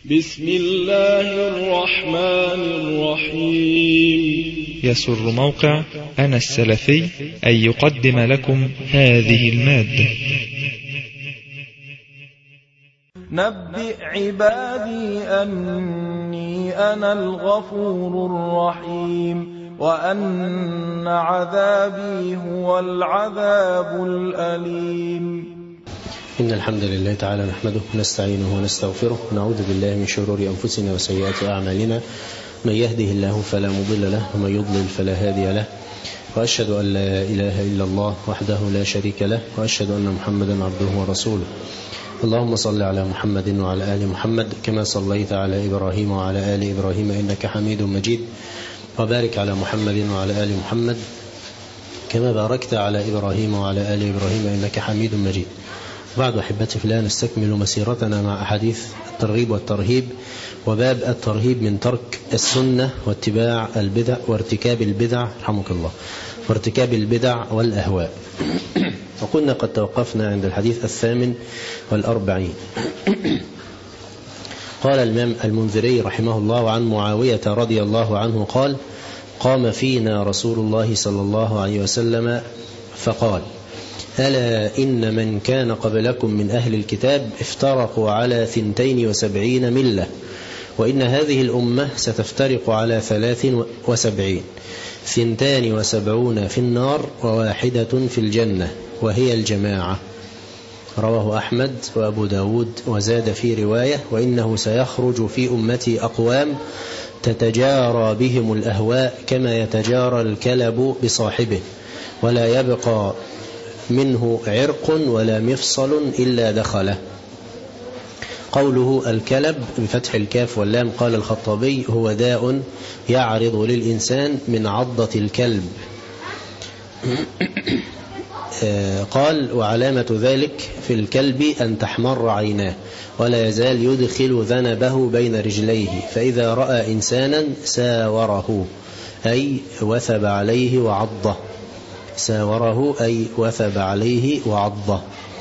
بسم الله الرحمن الرحيم. يسر موقع أنا السلفي أن يقدم لكم هذه المادة. نبئ عبادي أني أنا الغفور الرحيم وأن عذابي هو العذاب الأليم. إن الحمد لله تعالى نحمده ونستعينه ونستغفره ونعوذ بالله من شرور أنفسنا وسيئات أعمالنا، من يهده الله فلا مضل له ومن يضلل فلا هادي له، وأشهد أن لا إله إلا الله وحده لا شريك له، وأشهد أن محمدا عبده ورسوله. اللهم صل على محمد وعلى آل محمد كما صليت على إبراهيم وعلى آل إبراهيم إنك حميد مجيد، وبارك على محمد وعلى آل محمد كما باركت على إبراهيم وعلى آل إبراهيم إنك حميد مجيد. بعد أحبتي في الله، نستكمل مسيرتنا مع أحاديث الترغيب والترهيب، وباب الترهيب من ترك السنة واتباع البدع وارتكاب البدع رحمك الله وارتكاب البدع والأهواء. وكنا قد توقفنا عند الحديث 48. قال الإمام المنذري رحمه الله عن معاوية رضي الله عنه قال: قام فينا رسول الله صلى الله عليه وسلم فقال: ألا إن من كان قبلكم من أهل الكتاب افترقوا على 72 ملة، وإن هذه الأمة ستفترق على 73، 72 في النار وواحدة في الجنة، وهي الجماعة. رواه أحمد وأبو داود، وزاد في رواية: وإنه سيخرج في أمتي أقوام تتجارى بهم الأهواء كما يتجارى الكلب بصاحبه، ولا يبقى منه عرق ولا مفصل إلا دخله. قوله الكلب بفتح الكاف واللام، قال الخطابي: هو داء يعرض للإنسان من عضة الكلب. قال: وعلامة ذلك في الكلب أن تحمر عيناه، ولا يزال يدخل ذنبه بين رجليه، فإذا رأى إنسانا ساوره أي وثب عليه وعضه. ساوره أي وثب عليه وعضه.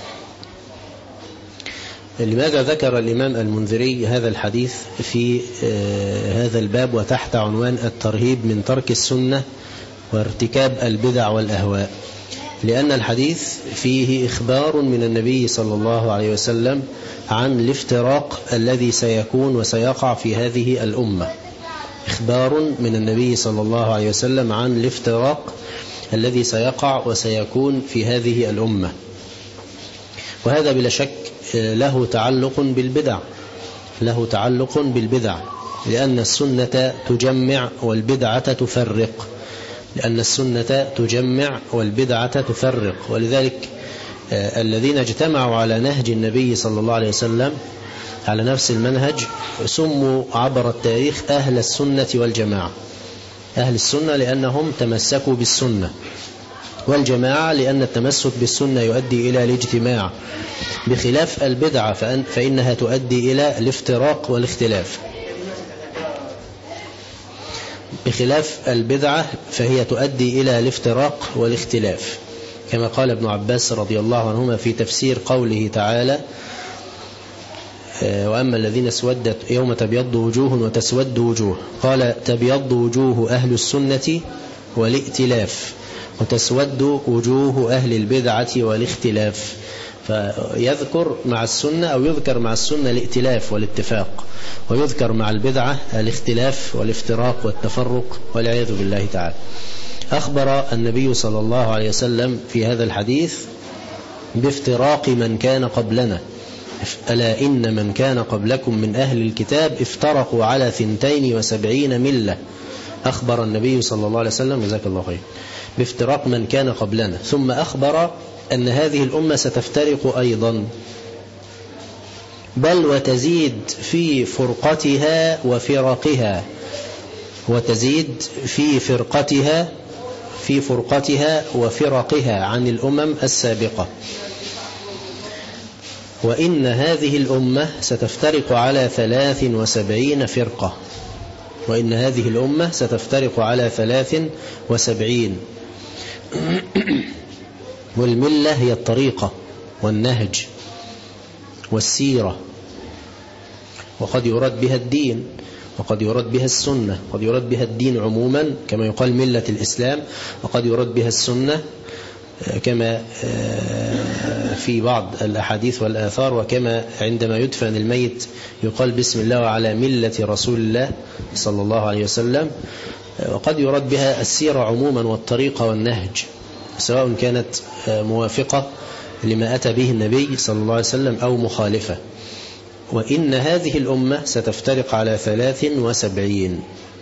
لماذا ذكر الإمام المنذري هذا الحديث في هذا الباب وتحت عنوان الترهيب من ترك السنة وارتكاب البدع والأهواء؟ لأن الحديث فيه إخبار من النبي صلى الله عليه وسلم عن الافتراق الذي سيكون وسيقع في هذه الأمة. إخبار من النبي صلى الله عليه وسلم عن الافتراق الذي سيقع وسيكون في هذه الأمة، وهذا بلا شك له تعلق بالبدع، لأن السنة تجمع والبدعة تفرق، ولذلك الذين اجتمعوا على نهج النبي صلى الله عليه وسلم على نفس المنهج سموا عبر التاريخ أهل السنة والجماعة. أهل السنة لأنهم تمسكوا بالسنة، والجماعة لأن التمسك بالسنة يؤدي إلى الاجتماع، بخلاف البدعة فإنها تؤدي إلى الافتراق والاختلاف. بخلاف البدعة فهي تؤدي إلى الافتراق والاختلاف، كما قال ابن عباس رضي الله عنهما في تفسير قوله تعالى: وأما الذين اسودت يوم تبيض وجوه وتسود وجوه، قال: تبيض وجوه أهل السنة والائتلاف، وتسود وجوه أهل البدعة والاختلاف. فيذكر مع السنة أو يذكر مع السنة الائتلاف والاتفاق، ويذكر مع البدعة الاختلاف والافتراق والتفرق والعياذ بالله تعالى. أخبر النبي صلى الله عليه وسلم في هذا الحديث بافتراق من كان قبلنا: ألا إن من كان قبلكم من أهل الكتاب افترقوا على 72 ملة. أخبر النبي صلى الله عليه وسلم جزاك الله خير بافتراق من كان قبلنا، ثم أخبر أن هذه الأمة ستفترق أيضا، بل وتزيد في فرقتها وفرقها، وفرقها عن الأمم السابقة. وإن هذه الأمة ستفترق على 73 فرقة، والملة هي الطريقة والنهج والسيرة وقد يراد بها الدين، وقد يراد بها السنة، قد يراد بها الدين عموما كما يقال ملة الإسلام، وقد يراد بها السنة كما في بعض الأحاديث والآثار، وكما عندما يدفن الميت يقال بسم الله وعلى ملة رسول الله صلى الله عليه وسلم. وقد يراد بها السيرة عموما والطريقة والنهج، سواء كانت موافقة لما أتى به النبي صلى الله عليه وسلم أو مخالفة. وإن هذه الأمة ستفترق على 73،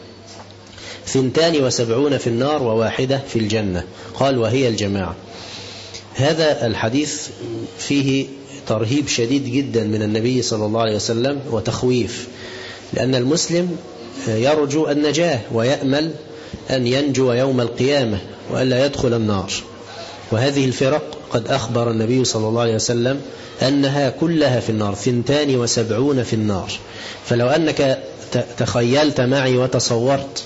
72 في النار وواحدة في الجنة. قال وهي الجماعة. هذا الحديث فيه ترهيب شديد جدا من النبي صلى الله عليه وسلم وتخويف، لأن المسلم يرجو النجاة ويأمل أن ينجو يوم القيامة وألا يدخل النار. وهذه الفرق قد أخبر النبي صلى الله عليه وسلم أنها كلها في النار، 72 في النار. فلو أنك تخيلت معي وتصورت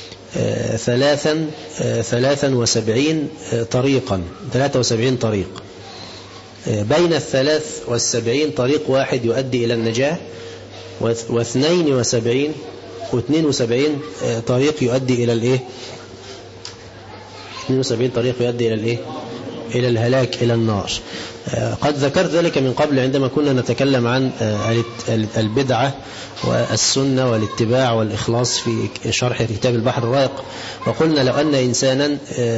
73 طريقا، 73 طريق، بين 73 طريق واحد يؤدي إلى النجاة، و72 طريق يؤدي إلى الإيه؟ 72 طريق يؤدي إلى الإيه؟ إلى الهلاك، إلى النار. قد ذكرت ذلك من قبل عندما كنا نتكلم عن البدعة والسنة والاتباع والإخلاص في شرح كتاب البحر الرائق، وقلنا لو أن إنسانا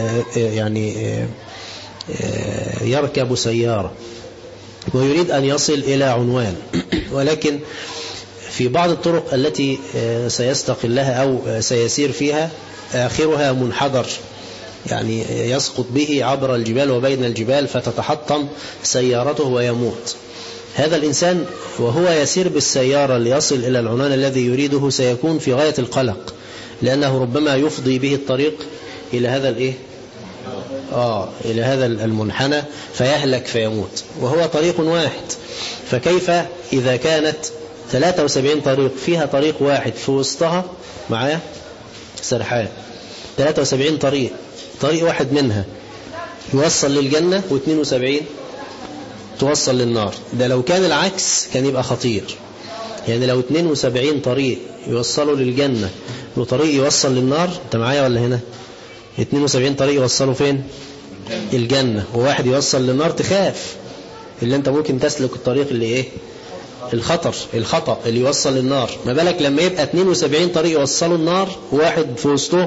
يركب سيارة ويريد أن يصل إلى عنوان، ولكن في بعض الطرق التي سيستقلها أو سيسير فيها آخرها منحدر، يعني يسقط به عبر الجبال وبين الجبال فتتحطم سيارته ويموت. هذا الإنسان وهو يسير بالسيارة ليصل إلى العنوان الذي يريده سيكون في غاية القلق، لأنه ربما يفضي به الطريق إلى هذا الإيه؟ إلى هذا المنحنى فيهلك فيموت، وهو طريق واحد. فكيف إذا كانت 73 طريق فيها طريق واحد في وسطها معايا سرحان، 73 طريق واحد منها يوصل للجنة و72 توصل للنار. ده لو كان العكس كان يبقى خطير، يعني لو 72 طريق يوصلوا للجنة وطريق يوصل للنار، انت معايا ولا هنا؟ 72 طريق يوصلوا فين؟ الجنة، وواحد يوصل للنار، تخاف اللي انت ممكن تسلك الطريق اللي ايه؟ الخطأ اللي يوصل للنار. ما بالك لما يبقى 72 طريق يوصلوا النار وواحد في وسطه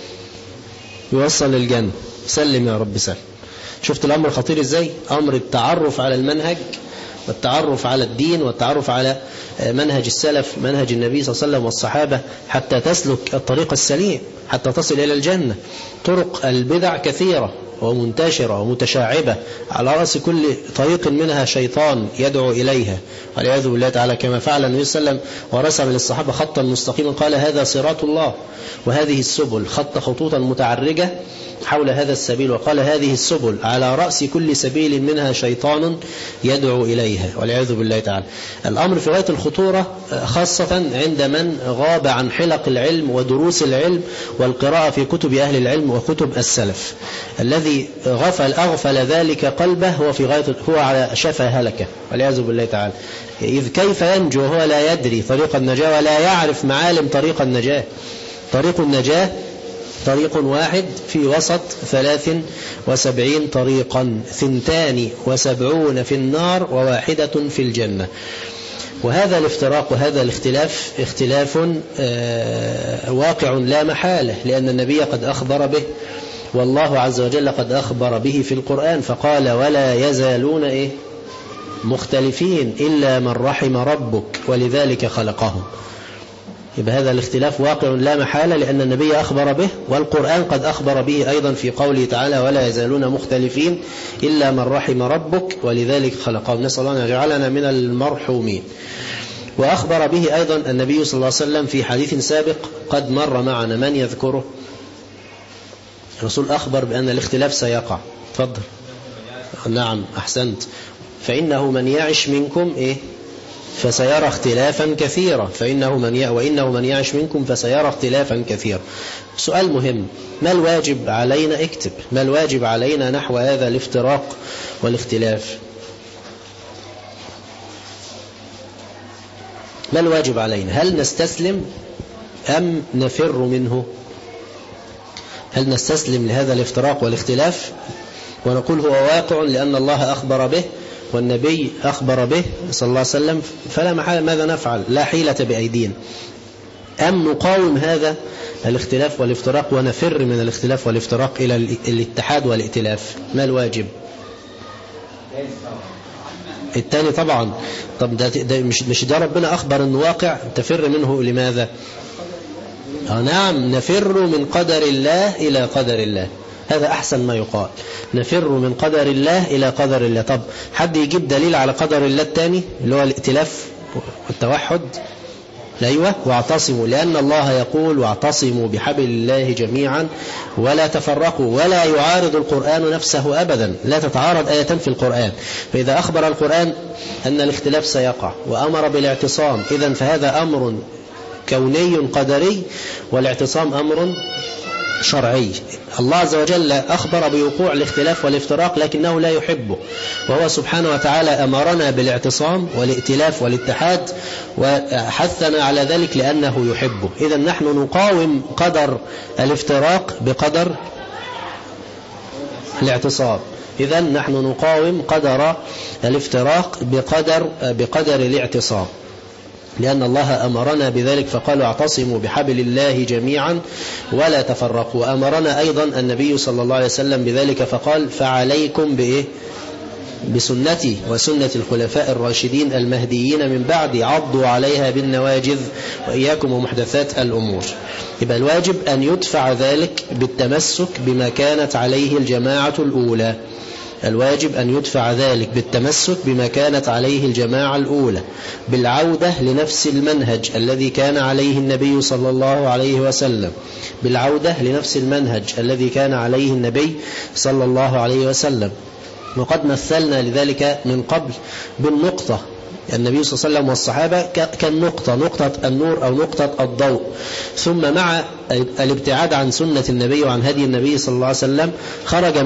يوصل للجنة. سلم يا رب سلم. شفت الأمر خطير ازاي؟ أمر التعرف على المنهج والتعرف على الدين والتعرف على منهج السلف، منهج النبي صلى الله عليه وسلم والصحابة، حتى تسلك الطريق السليم حتى تصل إلى الجنة. طرق البدع كثيرة ومنتشرة ومتشعبة، على رأس كل طريق منها شيطان يدعو إليها والعياذ بالله تعالى، كما فعل النبي صلى الله عليه وسلم ورسم للصحابة خطا مستقيما، قال هذا صراط الله وهذه السبل، خط خطوطا متعرجة حول هذا السبيل، وقال هذه السبل على رأس كل سبيل منها شيطان يدعو إليها والعياذ بالله تعالى. الأمر في غاية الخطورة، خاصة عند من غاب عن حلق العلم ودروس العلم والقراءة في كتب أهل العلم وكتب السلف. الذي أغفل ذلك قلبه هو على شفا هلكة والعياذ بالله تعالى. إذ كيف ينجو وهو لا يدري طريق النجاة ولا يعرف معالم طريق النجاة؟ طريق النجاة طريق واحد في وسط 73 طريقا، 72 في النار وواحدة في الجنة. وهذا الافتراق وهذا الاختلاف اختلاف واقع لا محالة، لأن النبي قد أخبر به، والله عز وجل قد أخبر به في القرآن، فقال ولا يزالون مختلفين إلا من رحم ربك ولذلك خلقهم. يبقى هذا الاختلاف واقع لا محالة، لأن النبي أخبر به والقرآن قد أخبر به أيضا في قوله تعالى ولا يزالون مختلفين إلا من رحم ربك ولذلك خلقهم. نسأل الله أن يجعلنا من المرحومين. وأخبر به أيضا النبي صلى الله عليه وسلم في حديث سابق قد مر معنا، من يذكره؟ الرسول أخبر بأن الاختلاف سيقع. تفضل. نعم أحسنت. فإنه من يعش منكم فسيرى اختلافا كثيرا، وإنه من يعش منكم فسيرى اختلافا كثيرا. سؤال مهم، ما الواجب علينا؟ اكتب ما الواجب علينا نحو هذا الافتراق والاختلاف. ما الواجب علينا؟ هل نستسلم أم نفر منه؟ هل نستسلم لهذا الافتراق والاختلاف ونقول هو واقع لأن الله أخبر به والنبي أخبر به صلى الله عليه وسلم فلا محال، ماذا نفعل؟ لا حيلة بأيدينا. أم نقاوم هذا الاختلاف والافتراق ونفر من الاختلاف والافتراق إلى الاتحاد والائتلاف؟ ما الواجب؟ الثاني طبعا. طب ده مش ده ربنا أخبر أنه واقع، تفر منه لماذا؟ نعم، نفر من قدر الله إلى قدر الله، هذا أحسن ما يقال، نفر من قدر الله إلى قدر الله. طب حد يجيب دليل على قدر الله الثاني اللي هو الائتلاف والتوحد؟ أيوة، واعتصموا، لأن الله يقول واعتصموا بحبل الله جميعا ولا تفرقوا، ولا يعارض القرآن نفسه أبدا، لا تتعارض آية في القرآن. فإذا أخبر القرآن أن الاختلاف سيقع وأمر بالاعتصام، إذن فهذا أمر كوني قدري، والاعتصام أمر شرعي. الله عز وجل أخبر بوقوع الاختلاف والافتراق لكنه لا يحبه، وهو سبحانه وتعالى أمرنا بالاعتصام والائتلاف والاتحاد وحثنا على ذلك لأنه يحبه. إذن نحن نقاوم قدر الافتراق بقدر الاعتصام، إذن نحن نقاوم قدر الافتراق بقدر الاعتصام، لأن الله أمرنا بذلك فقال اعتصموا بحبل الله جميعا ولا تفرقوا. وأمرنا أيضا النبي صلى الله عليه وسلم بذلك فقال فعليكم بإيه؟ بسنتي وسنة الخلفاء الراشدين المهديين من بعد، عضوا عليها بالنواجذ وإياكم ومحدثات الأمور. يبقى الواجب أن يدفع ذلك بالتمسك بما كانت عليه الجماعة الأولى، الواجب أن يدفع ذلك بالتمسك بما كانت عليه الجماعة الأولى، بالعودة لنفس المنهج الذي كان عليه النبي صلى الله عليه وسلم، بالعودة لنفس المنهج الذي كان عليه النبي صلى الله عليه وسلم. وقد مثلنا لذلك من قبل بالنقطة، النبي صلى الله عليه وسلم والصحابة كالنقطة، نقطة النور أو نقطة الضوء، ثم مع الابتعاد عن سنة النبي وعن هدي النبي صلى الله عليه وسلم خرج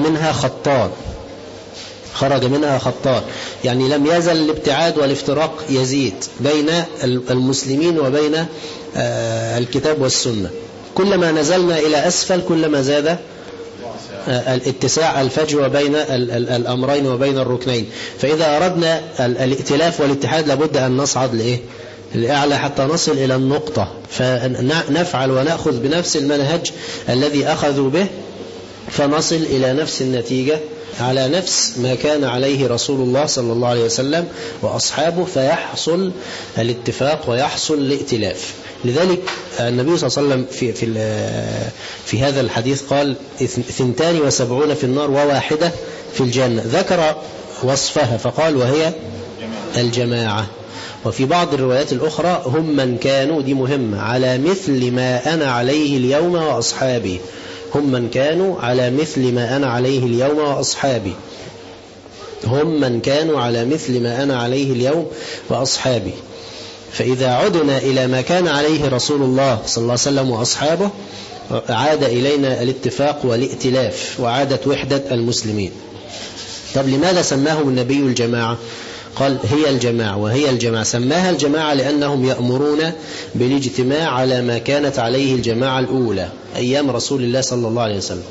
منها خطان، يعني لم يزل الابتعاد والافتراق يزيد بين المسلمين وبين الكتاب والسنة. كلما نزلنا إلى أسفل كلما زاد الاتساع الفجوة بين الأمرين وبين الركنين. فإذا أردنا الائتلاف والاتحاد لابد أن نصعد لأعلى حتى نصل إلى النقطة، فنفعل ونأخذ بنفس المنهج الذي أخذوا به فنصل إلى نفس النتيجة على نفس ما كان عليه رسول الله صلى الله عليه وسلم وأصحابه، فيحصل الاتفاق ويحصل الائتلاف. لذلك النبي صلى الله عليه وسلم في هذا الحديث قال 72 في النار وواحدة في الجنة، ذكر وصفها فقال وهي الجماعة. وفي بعض الروايات الأخرى هم من كانوا، دي مهمة، على مثل ما أنا عليه اليوم وأصحابي، هم من كانوا على مثل ما أنا عليه اليوم وأصحابي، هم من كانوا على مثل ما أنا عليه اليوم وأصحابي. فإذا عدنا إلى ما كان عليه رسول الله صلى الله عليه وسلم وأصحابه عاد إلينا الاتفاق والائتلاف وعادت وحدة المسلمين. طب لماذا سماهم النبي الجماعة؟ قال هي الجماعة وهي الجماعة، سماها الجماعة لأنهم يأمرون بالاجتماع على ما كانت عليه الجماعة الأولى أيام رسول الله صلى الله عليه وسلم.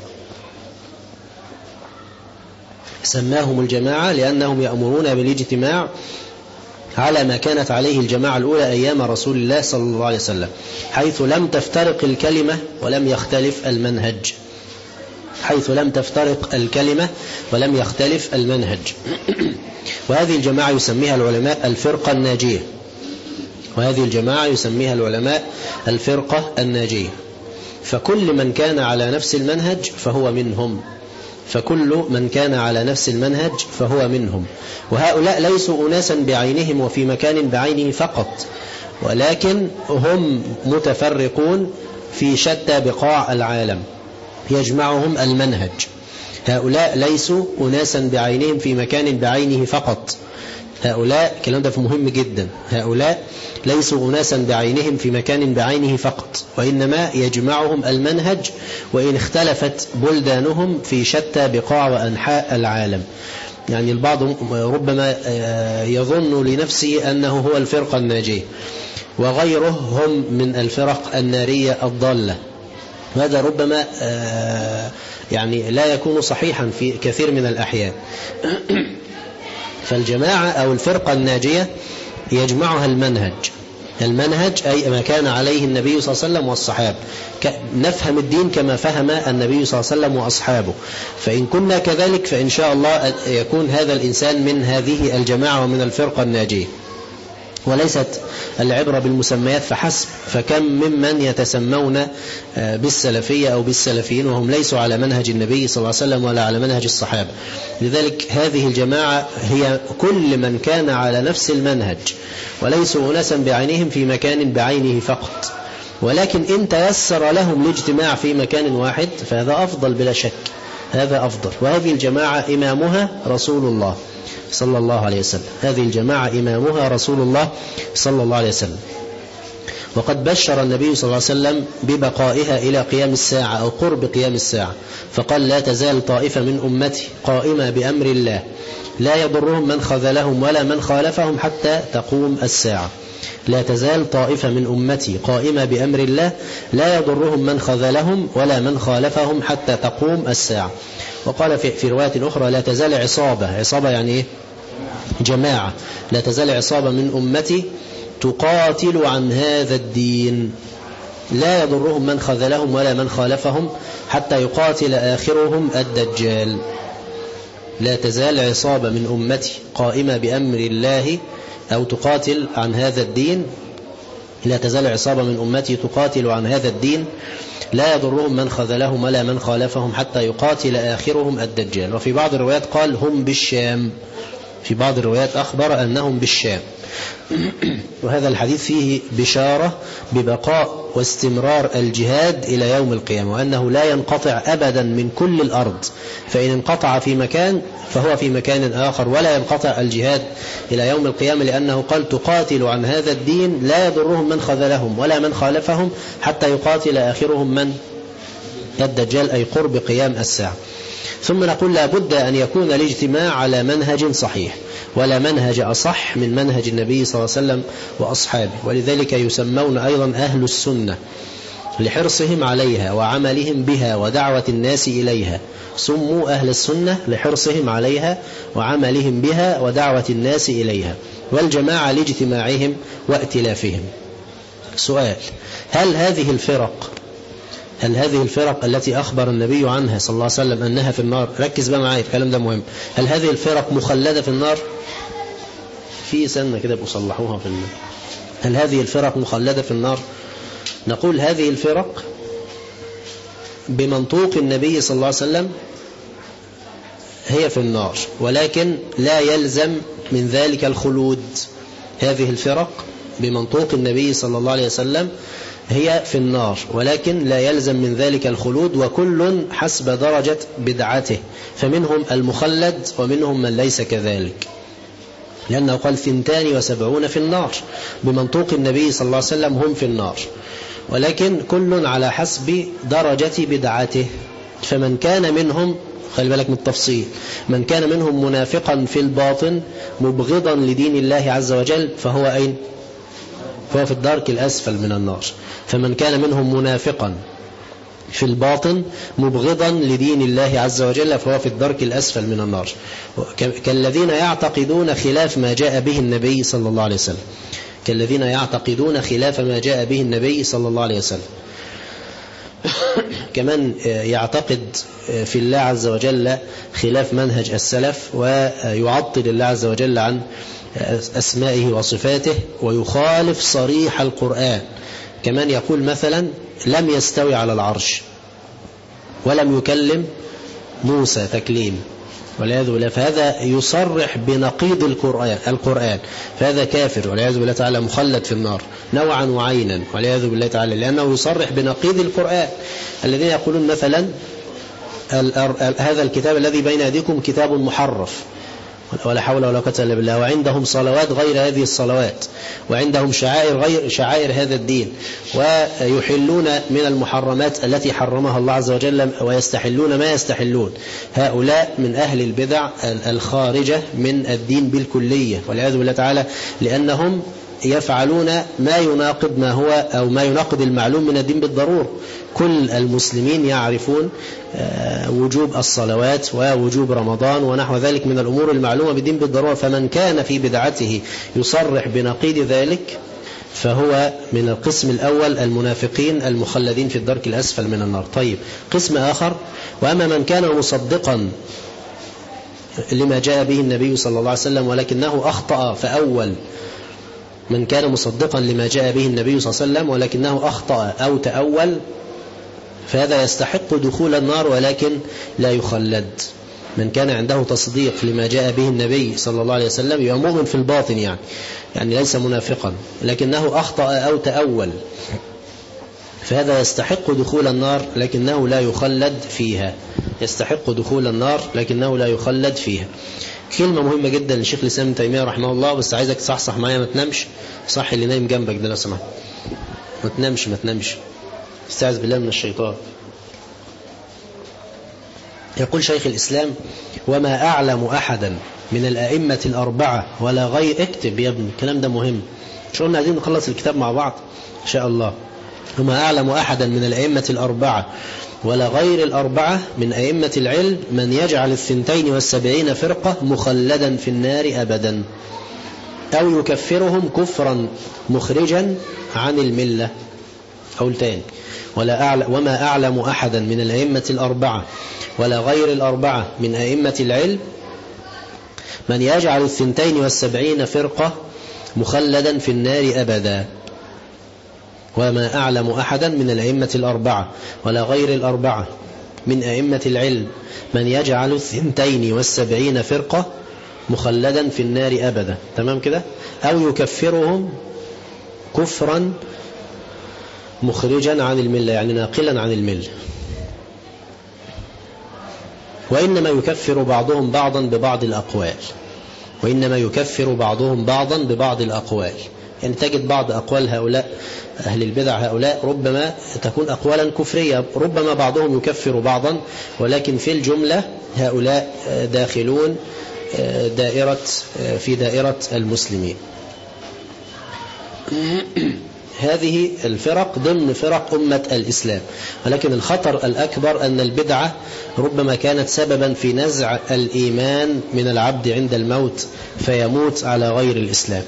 سماهم الجماعة لأنهم يأمرون بالاجتماع على ما كانت عليه الجماعة الأولى أيام رسول الله صلى الله عليه وسلم، حيث لم تفترق الكلمة ولم يختلف المنهج، حيث لم تفترق الكلمة ولم يختلف المنهج. وهذه الجماعة يسميها العلماء الفرقة الناجية، وهذه الجماعة يسميها العلماء الفرقة الناجية. فكل من كان على نفس المنهج فهو منهم، فكل من كان على نفس المنهج فهو منهم. وهؤلاء ليسوا أناسا بعينهم وفي مكان بعينه فقط، ولكن هم متفرقون في شتى بقاع العالم يجمعهم المنهج. هؤلاء ليسوا أناسا بعينهم في مكان بعينه فقط، هؤلاء الكلام ده مهم جدا، هؤلاء ليسوا أناسا بعينهم في مكان بعينه فقط، وإنما يجمعهم المنهج وإن اختلفت بلدانهم في شتى بقاع وأنحاء العالم. يعني البعض ربما يظن لنفسه أنه هو الفرقة الناجية، وغيرهم من الفرق النارية الضالة. هذا ربما يعني لا يكون صحيحا في كثير من الأحيان. فالجماعة أو الفرقة الناجية يجمعها المنهج أي ما كان عليه النبي صلى الله عليه وسلم والصحابة، نفهم الدين كما فهم النبي صلى الله عليه وسلم وأصحابه. فإن كنا كذلك فإن شاء الله يكون هذا الإنسان من هذه الجماعة ومن الفرقة الناجية. وليست العبرة بالمسميات فحسب، فكم ممن يتسمون بالسلفية أو بالسلفيين وهم ليسوا على منهج النبي صلى الله عليه وسلم ولا على منهج الصحابة. لذلك هذه الجماعة هي كل من كان على نفس المنهج وليسوا أناسا بعينهم في مكان بعينه فقط، ولكن إن تيسر لهم الاجتماع في مكان واحد فهذا أفضل بلا شك، هذا أفضل. وهذه الجماعة إمامها رسول الله صلى الله عليه وسلم، هذه الجماعة إمامها رسول الله صلى الله عليه وسلم. وقد بشر النبي صلى الله عليه وسلم ببقائها إلى قيام الساعة أو قرب قيام الساعة، فقال لا تزال طائفة من أمتي قائمة بأمر الله لا يضرهم من خذلهم ولا من خالفهم حتى تقوم الساعة. لا تزال طائفة من أمتي قائمة بأمر الله لا يضرهم من خذلهم ولا من خالفهم حتى تقوم الساعة. وقال في رواية أخرى لا تزال عصابة يعني إيه؟ جماعة. لا تزال عصابة من أمتي تقاتل عن هذا الدين لا يضرهم من خذلهم ولا من خالفهم حتى يقاتل آخرهم الدجال. لا تزال عصابة من أمتي قائمة بأمر الله أو تقاتل عن هذا الدين. لا تزال عصابة من أمتي تقاتل عن هذا الدين لا يضرهم من خذلهم ولا من خالفهم حتى يقاتل آخرهم الدجال. وفي بعض الروايات قال هم بالشام، في بعض الروايات أخبر أنهم بالشام. وهذا الحديث فيه بشارة ببقاء واستمرار الجهاد إلى يوم القيامة، وأنه لا ينقطع أبدا من كل الأرض، فإن انقطع في مكان فهو في مكان آخر، ولا ينقطع الجهاد إلى يوم القيامة، لأنه قال تقاتل عن هذا الدين لا يضرهم من خذلهم ولا من خالفهم حتى يقاتل آخرهم من الدجال، أي قرب قيام الساعة. ثم نقول لا بد أن يكون الاجتماع على منهج صحيح، ولا منهج أصح من منهج النبي صلى الله عليه وسلم وأصحابه. ولذلك يسمون أيضا أهل السنة لحرصهم عليها وعملهم بها ودعوة الناس إليها. سموا أهل السنة لحرصهم عليها وعملهم بها ودعوة الناس إليها. والجماعة لاجتماعهم وائتلافهم. سؤال: هل هذه الفرق التي أخبر النبي عنها صلى الله عليه وسلم أنها في النار، ركز بقى معايا الكلام ده مهم، هل هذه الفرق مخلدة في النار؟ في سنة كده بصلحوها في النار. هل هذه الفرق مخلدة في النار؟ نقول هذه الفرق بمنطوق النبي صلى الله عليه وسلم هي في النار، ولكن لا يلزم من ذلك الخلود. هذه الفرق بمنطوق النبي صلى الله عليه وسلم هي في النار، ولكن لا يلزم من ذلك الخلود، وكل حسب درجة بدعته، فمنهم المخلد ومنهم من ليس كذلك، لأنه قال 72 في النار، بمنطوق النبي صلى الله عليه وسلم هم في النار، ولكن كل على حسب درجة بدعته. فمن كان منهم، خلي بالك من التفصيل، من كان منهم منافقا في الباطن مبغضا لدين الله عز وجل فهو أين؟ فهو في الدرك الأسفل من النار. فمن كان منهم منافقا في الباطن مبغضا لدين الله عز وجل فهو في الدرك الأسفل من النار، كالذين يعتقدون خلاف ما جاء به النبي صلى الله عليه وسلم، كالذين يعتقدون خلاف ما جاء به النبي صلى الله عليه وسلم. كمان يعتقد في الله عز وجل خلاف منهج السلف، ويعطل الله عز وجل عن أسمائه وصفاته، ويخالف صريح القرآن. كمان يقول مثلا لم يستوي على العرش ولم يكلم موسى تكليم والعياذ بالله، فهذا يصرح بنقيض القرآن، فهذا كافر والعياذ بالله تعالى، مخلد في النار نوعا وعينا والعياذ بالله تعالى، لأنه يصرح بنقيض القرآن. الذين يقولون مثلا هذا الكتاب الذي بين يديكم كتاب محرف ولا حول ولا قوة إلا بالله، وعندهم صلوات غير هذه الصلوات، وعندهم شعائر غير شعائر هذا الدين، ويحلون من المحرمات التي حرمها الله عز وجل، ويستحلون ما يستحلون. هؤلاء من أهل البدع الخارجة من الدين بالكلية والعياذ بالله تعالى، لأنهم يفعلون ما يناقض ما هو أو ما يناقض المعلوم من الدين بالضرورة. كل المسلمين يعرفون وجوب الصلوات ووجوب رمضان ونحو ذلك من الأمور المعلومة بالدين بالضرورة، فمن كان في بدعته يصرح بنقيض ذلك فهو من القسم الأول المنافقين المخلدين في الدرك الأسفل من النار. طيب، قسم آخر: وأما من كان مصدقا لما جاء به النبي صلى الله عليه وسلم ولكنه أخطأ فأول. من كان مصدقا لما جاء به النبي صلى الله عليه وسلم ولكنه أخطأ أو تأول فهذا يستحق دخول النار ولكن لا يخلد. من كان عنده تصديق لما جاء به النبي صلى الله عليه وسلم يبقى مؤمن في الباطن، يعني ليس منافقا، لكنه أخطأ أو تأول فهذا يستحق دخول النار لكنه لا يخلد فيها. يستحق دخول النار لكنه لا يخلد فيها. كلمة مهمة جدا للشيخ الإسلام ابن تيمية رحمه الله، بس عايزك تصحصح معايا، ما تنامش. صح اللي نايم جنبك ده لو سمحت، ما تنامش، استعذ بالله من الشيطان. يقول شيخ الإسلام: وما أعلم أحدا من الأئمة الأربعة ولا غير. اكتب يا ابني، الكلام ده مهم، شو قلنا عايزين نخلص الكتاب مع بعض إن شاء الله. وما أعلم أحدا من الأئمة الأربعة ولا غير الأربعة من أئمة العلم من يجعل 72 فرقة مخلدا في النار أبدا أو يكفرهم كفرا مخرجا عن الملة. أقول تاني: وما أعلم أحدا من الأئمة الأربعة ولا غير الأربعة من أئمة العلم من يجعل 72 فرقة مخلدا في النار أبدا. وما أعلم أحدا من الأئمة الأربعة ولا غير الأربعة من أئمة العلم من يجعل 72 فرقة مخلدا في النار أبدا. تمام كده؟ أو يكفرهم كفرا مخرجا عن الملة، يعني ناقلا عن الملة. وإنما يكفر بعضهم بعضا ببعض الأقوال. يعني تجد بعض أقوال هؤلاء أهل البدع هؤلاء ربما تكون أقوالا كفرية، ربما بعضهم يكفر بعضا، ولكن في الجملة هؤلاء داخلون في دائرة المسلمين. هذه الفرق ضمن فرق أمة الإسلام، ولكن الخطر الأكبر أن البدعة ربما كانت سببا في نزع الإيمان من العبد عند الموت فيموت على غير الإسلام،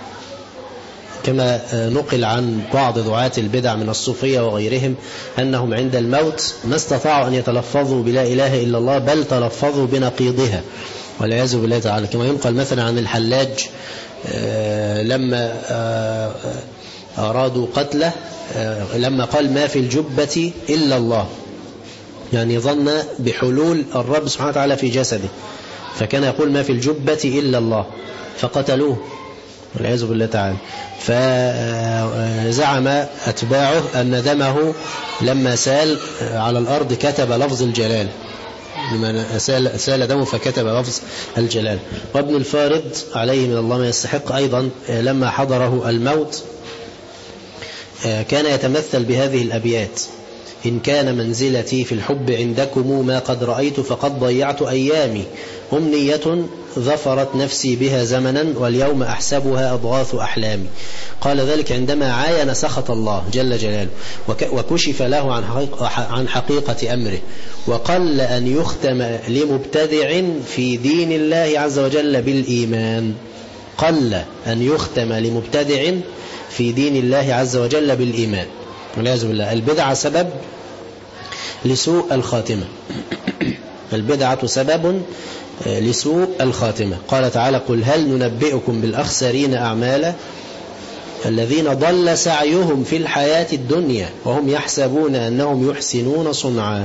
كما نقل عن بعض دعاة البدع من الصوفية وغيرهم أنهم عند الموت ما استطاعوا أن يتلفظوا بلا إله إلا الله، بل تلفظوا بنقيضها والعياذ بالله تعالى. كما ينقل مثلا عن الحلاج لما أرادوا قتله لما قال: ما في الجبة إلا الله، يعني ظن بحلول الرب سبحانه وتعالى في جسده، فكان يقول: ما في الجبة إلا الله، فقتلوه والعياذ بالله تعالى. فزعم أتباعه أن دمه لما سال على الأرض كتب لفظ الجلال، لما سال دمه فكتب لفظ الجلال. وابن الفارض عليه من الله ما يستحق أيضا لما حضره الموت كان يتمثل بهذه الأبيات: إن كان منزلتي في الحب عندكم ما قد رأيت فقد ضيعت أيامي، أمنية ظفرت نفسي بها زمنا واليوم أحسبها أضغاث أحلامي. قال ذلك عندما عاين سخط الله جل جلاله وكشف له عن حقيقة أمره. وقل أن يختم لمبتدع في دين الله عز وجل بالإيمان. قل أن يختم لمبتدع في دين الله عز وجل بالإيمان والعياذ بالله. البدعة سبب لسوء الخاتمة. البدعة سبب لسوء الخاتمة. قال تعالى: قل هل ننبئكم بالأخسرين أعمالا الذين ضل سعيهم في الحياة الدنيا وهم يحسبون أنهم يحسنون صنعا.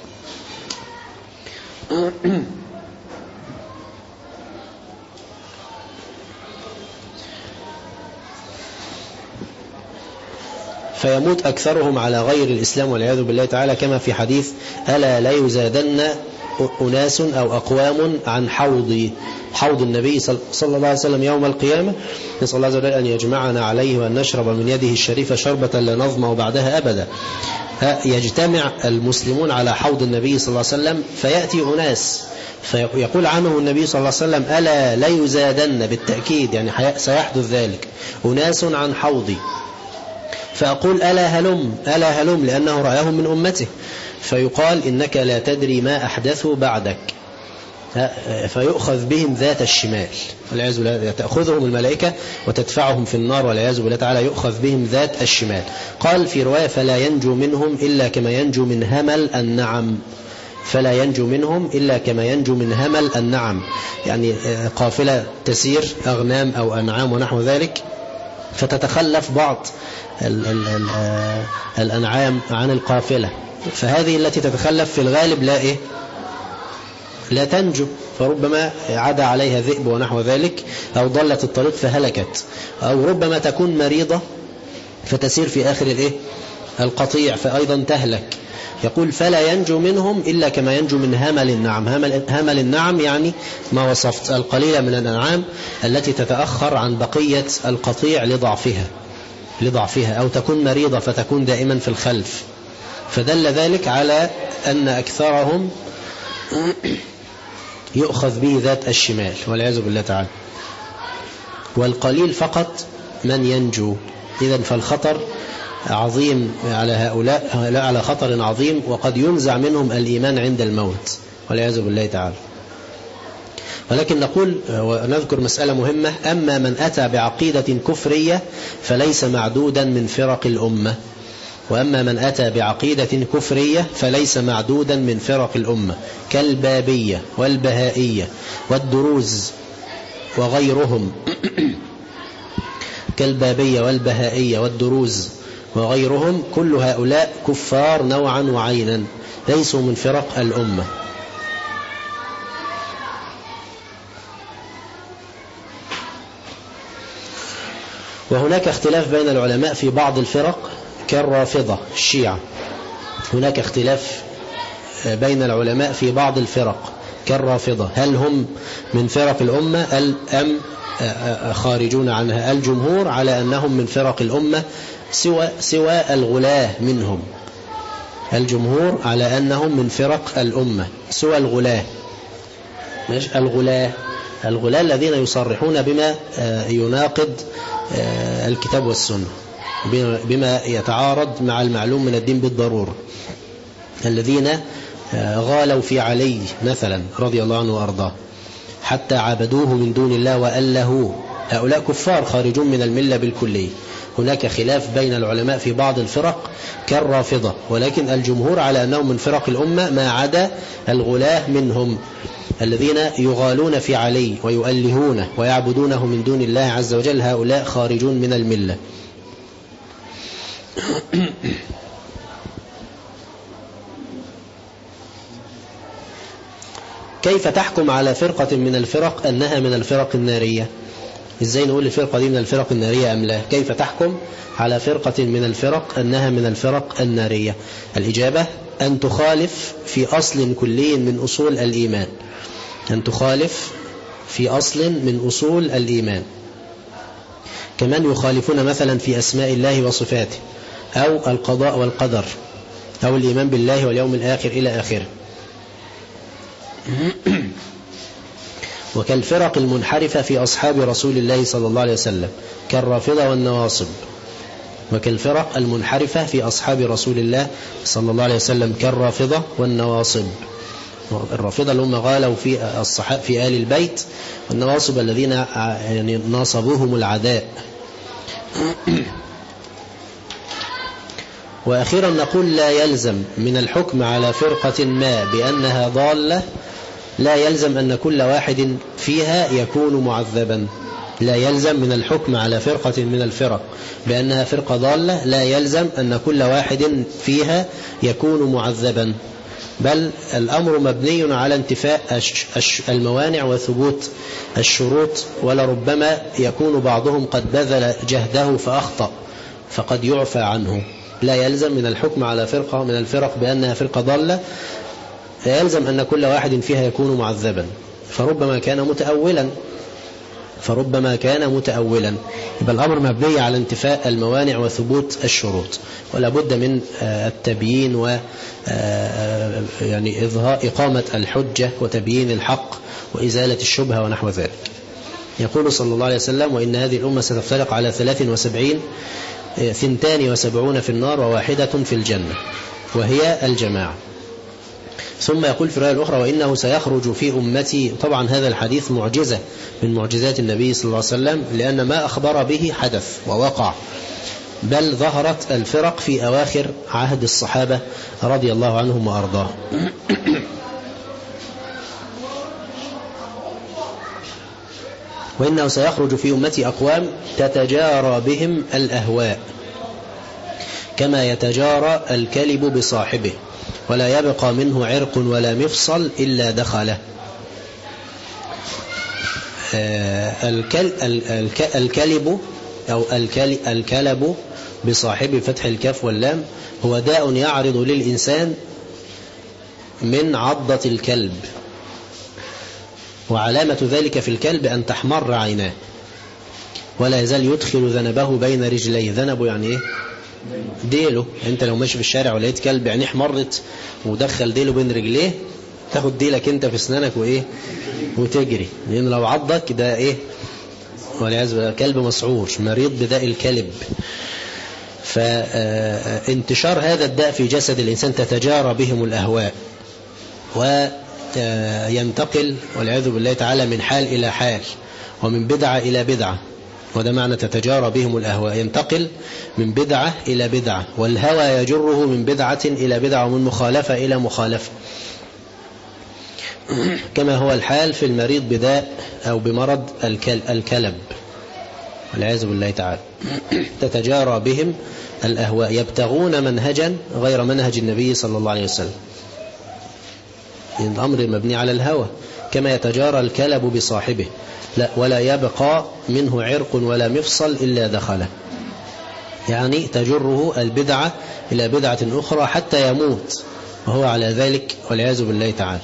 فيموت أكثرهم على غير الإسلام والعياذ بالله تعالى، كما في حديث: ألا لا يزادن أناس أو أقوام عن حوضي حوض النبي صلى الله عليه وسلم يوم القيامة. نسأل الله عز وجل أن يجمعنا عليه وأن نشرب من يده الشريفة شربة لا نظمأ بعدها أبدا. يجتمع المسلمون على حوض النبي صلى الله عليه وسلم فيأتي أناس فيقول عنه النبي صلى الله عليه وسلم ألا لا يزادن، بالتأكيد يعني سيحدث ذلك، أناس عن حوضي، فأقول ألا هلم ألا هلم لأنه رأيهم من أمته، فيقال إنك لا تدري ما أحدثوا بعدك، فيؤخذ بهم ذات الشمال والعياذ بالله، تأخذهم الملائكة وتدفعهم في النار والعياذ بالله تعالى، يؤخذ بهم ذات الشمال. قال في رواية فلا ينجو منهم إلا كما ينجو من همل النعم، فلا ينجو منهم إلا كما ينجو من همل النعم، يعني قافلة تسير أغنام أو أنعام ونحو ذلك، فتتخلف بعض الأنعام عن القافلة، فهذه التي تتخلف في الغالب لا تنجو، فربما عدا عليها ذئب ونحو ذلك، أو ضلت الطريق فهلكت، أو ربما تكون مريضة فتسير في آخر القطيع فأيضا تهلك. يقول فلا ينجو منهم إلا كما ينجو من همل النعم. همل النعم يعني ما وصفت، القليلة من الأنعام التي تتأخر عن بقية القطيع لضعفها، أو تكون مريضة فتكون دائما في الخلف، فدل ذلك على أن أكثرهم يؤخذ به ذات الشمال والعياذ بالله تعالى، والقليل فقط من ينجو. إذن فالخطر عظيم على هؤلاء على خطر عظيم، وقد ينزع منهم الإيمان عند الموت والعياذ بالله تعالى. ولكن نقول ونذكر مسألة مهمة: أما من أتى بعقيدة كفرية فليس معدودا من فرق الأمة، وأما من أتى بعقيدة كفرية فليس معدودا من فرق الأمة، كالبابية والبهائية والدروز وغيرهم كالبابية والبهائية والدروز وغيرهم، كل هؤلاء كفار نوعا وعينا، ليسوا من فرق الأمة. وهناك اختلاف بين العلماء في بعض الفرق كالرافضة الشيعة، هناك اختلاف بين العلماء في بعض الفرق كالرافضة، هل هم من فرق الأمة أم خارجون عنها؟ الجمهور على أنهم من فرق الأمة سوى الغلاة منهم، الجمهور على أنهم من فرق الأمة سوى الغلاة. الغلاة الذين يصرحون بما يناقض الكتاب والسنة، بما يتعارض مع المعلوم من الدين بالضرورة، الذين غالوا في علي مثلا رضي الله عنه وأرضاه حتى عبدوه من دون الله وألهوه، هؤلاء كفار خارجون من الملة بالكلية. هناك خلاف بين العلماء في بعض الفرق كالرافضة، ولكن الجمهور على أنهم من فرق الأمة ما عدا الغلاة منهم الذين يغالون في علي ويؤلهونه ويعبدونه من دون الله عز وجل، هؤلاء خارجون من الملة. كيف تحكم على فرقة من الفرق أنها من الفرق النارية؟ إزاي نقول الفرقة دي من الفرق النارية أم لا؟ كيف تحكم على فرقة من الفرق أنها من الفرق النارية؟ الإجابة أن تخالف في أصل كلي من أصول الإيمان، أن تخالف في أصل من أصول الإيمان، كمن يخالفون مثلا في أسماء الله وصفاته، أو القضاء والقدر، أو الإيمان بالله واليوم الآخر إلى آخره. وكالفرق المنحرفة في أصحاب رسول الله صلى الله عليه وسلم كالرافضة والنواصب، وكالفرق المنحرفة في أصحاب رسول الله صلى الله عليه وسلم كالرافضة والنواصب. الرافضة اللي هم غالوا في آل البيت، والنواصب الذين يعني ناصبوهم العداء. وأخيرا نقول لا يلزم من الحكم على فرقة ما بأنها ضالة، لا يلزم أن كل واحد فيها يكون معذبا. لا يلزم من الحكم على فرقة من الفرق بأنها فرقة ضالة، لا يلزم أن كل واحد فيها يكون معذبا، بل الأمر مبني على انتفاء الموانع وثبوت الشروط، ولربما يكون بعضهم قد بذل جهده فأخطأ فقد يعفى عنه. لا يلزم من الحكم على فرقة من الفرق بأنها فرقة ضالة، لا يلزم أن كل واحد فيها يكون معذبا، فربما كان متأولا. يبقى الأمر مبني على انتفاء الموانع وثبوت الشروط، ولا بد من التبيين يعني إقامة الحجة وتبيين الحق وإزالة الشبهة ونحو ذلك. يقول صلى الله عليه وسلم: وإن هذه الأمة ستفترق على 73، 72 في النار وواحدة في الجنة، وهي الجماعة. ثم يقول في الرواية الأخرى: وإنه سيخرج في أمتي. طبعا هذا الحديث معجزة من معجزات النبي صلى الله عليه وسلم، لأن ما أخبر به حدث ووقع، بل ظهرت الفرق في أواخر عهد الصحابة رضي الله عنهم وأرضاهم. وإنه سيخرج في أمتي أقوام تتجارى بهم الأهواء كما يتجارى الكلب بصاحبه، ولا يبقى منه عرق ولا مفصل إلا دخله. الكلب أو الكلب بصاحبه فتح الكاف واللام هو داء يعرض للإنسان من عضة الكلب، وعلامة ذلك في الكلب أن تحمر عيناه، ولا يزال يدخل ذنبه بين رجليه. ذنبه يعني إيه؟ ديله. أنت لو ماشي في الشارع ولقيت كلب يعني حمرت ودخل ديله بين رجليه، تاخد ديلك أنت في اسنانك وإيه وتجري، لأن لو عضك ده إيه؟ والعياذ بالله كلب مسعور مريض بداء الكلب. فانتشار هذا الداء في جسد الإنسان تتجارى بهم الأهواء، وينتقل والعياذ بالله تعالى من حال إلى حال، ومن بدعة إلى بدعة، وده معنى تتجارى بهم الأهواء، ينتقل من بدعة إلى بدعة، والهوى يجره من بدعة إلى بدعة ومن مخالفة إلى مخالفة، كما هو الحال في المريض بداء أو بمرض الكلب والعياذ بالله تعالى. تتجارى بهم الأهواء يبتغون منهجا غير منهج النبي صلى الله عليه وسلم. الأمر مبني على الهوى، كما يتجارى الكلب بصاحبه، لا ولا يبقى منه عرق ولا مفصل إلا دخله، يعني تجره البدعة إلى بدعة أخرى حتى يموت وهو على ذلك والعياذ بالله تعالى.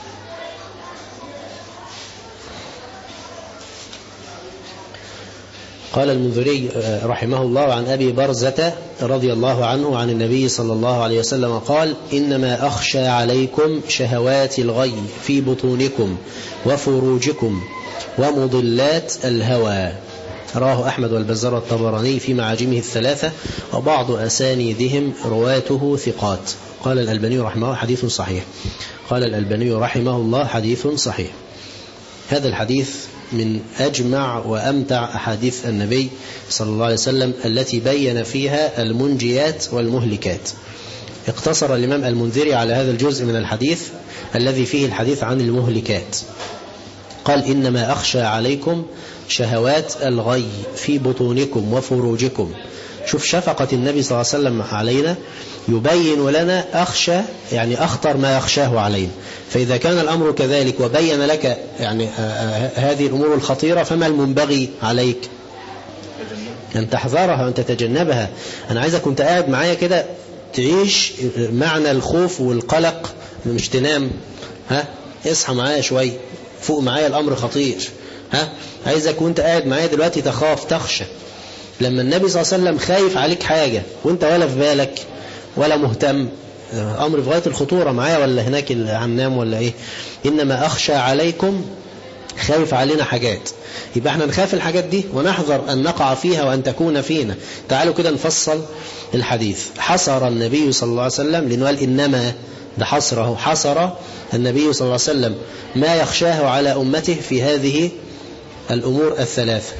قال المنذري رحمه الله عن أبي برزة رضي الله عنه عن النبي صلى الله عليه وسلم قال: إنما أخشى عليكم شهوات الغي في بطونكم وفروجكم ومضلات الهوى. رواه أحمد والبزار والطبراني في معاجمه الثلاثة، وبعض أسانيدهم رواته ثقات. قال الألباني رحمه الله حديث صحيح. قال الألباني رحمه الله حديث صحيح. هذا الحديث من أجمع وأمتع أحاديث النبي صلى الله عليه وسلم التي بين فيها المنجيات والمهلكات. اقتصر الإمام المنذري على هذا الجزء من الحديث الذي فيه الحديث عن المهلكات. قال: إنما أخشى عليكم شهوات الغي في بطونكم وفروجكم. شوف شفقة النبي صلى الله عليه وسلم علينا، يبين لنا أخشى يعني أخطر ما يخشاه علينا. فإذا كان الأمر كذلك وبين لك يعني هذه الأمور الخطيرة، فما المنبغي عليك؟ أن تحذرها وأن تتجنبها. أنا عايزك كنت قاعد معايا كده تعيش معنى الخوف والقلق، مش تنام. اصحى معايا شوي، فوق معايا، الأمر خطير. عايزك وانت قاعد معايا دلوقتي تخاف تخشى. لما النبي صلى الله عليه وسلم خايف عليك حاجة وانت ولا في بالك ولا مهتم، أمر في غاية الخطورة معايا ولا هناك العمام ولا إيه. إنما أخشى عليكم، خايف علينا حاجات، يبقى احنا نخاف الحاجات دي ونحذر أن نقع فيها وأن تكون فينا. تعالوا كده نفصل الحديث. حصر النبي صلى الله عليه وسلم، لأنه قال إنما ده حصره، حصر النبي صلى الله عليه وسلم ما يخشاه على أمته في هذه الأمور الثلاثة.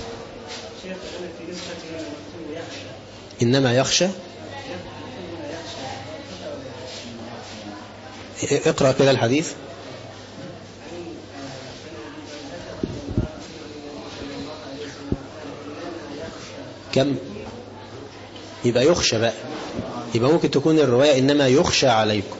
إنما يخشى، اقرأ كده الحديث. كم يبقى يخشى بقى، يبقى ممكن تكون الرواية إنما يخشى عليكم.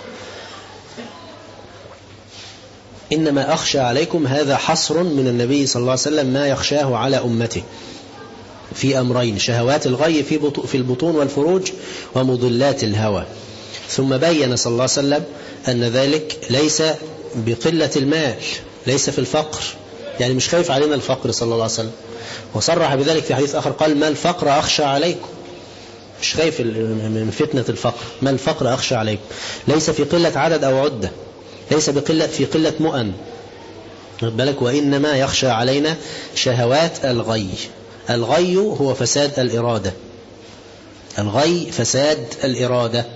إنما أخشى عليكم هذا حصر من النبي صلى الله عليه وسلم ما يخشاه على أمته في أمرين: شهوات الغي في البطون والفروج، ومضلات الهوى. ثم بين صلى الله عليه وسلم أن ذلك ليس بقلة المال، ليس في الفقر، يعني مش خايف علينا الفقر صلى الله عليه وسلم، وصرح بذلك في حديث آخر قال ما الفقر أخشى عليكم، مش خايف من فتنة الفقر، ما الفقر أخشى عليكم، ليس في قلة عدد أو عدة، ليس في قلة مؤن بالك، وإنما يخشى علينا شهوات الغي. الغي هو فساد الإرادة، الغي فساد الإرادة.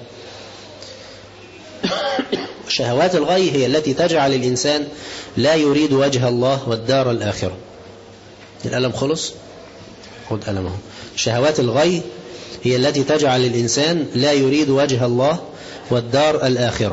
شهوات الغي هي التي تجعل الإنسان لا يريد وجه الله والدار الآخرة. الألم خلص؟ خد ألمه. شهوات الغي هي التي تجعل الإنسان لا يريد وجه الله والدار الآخرة،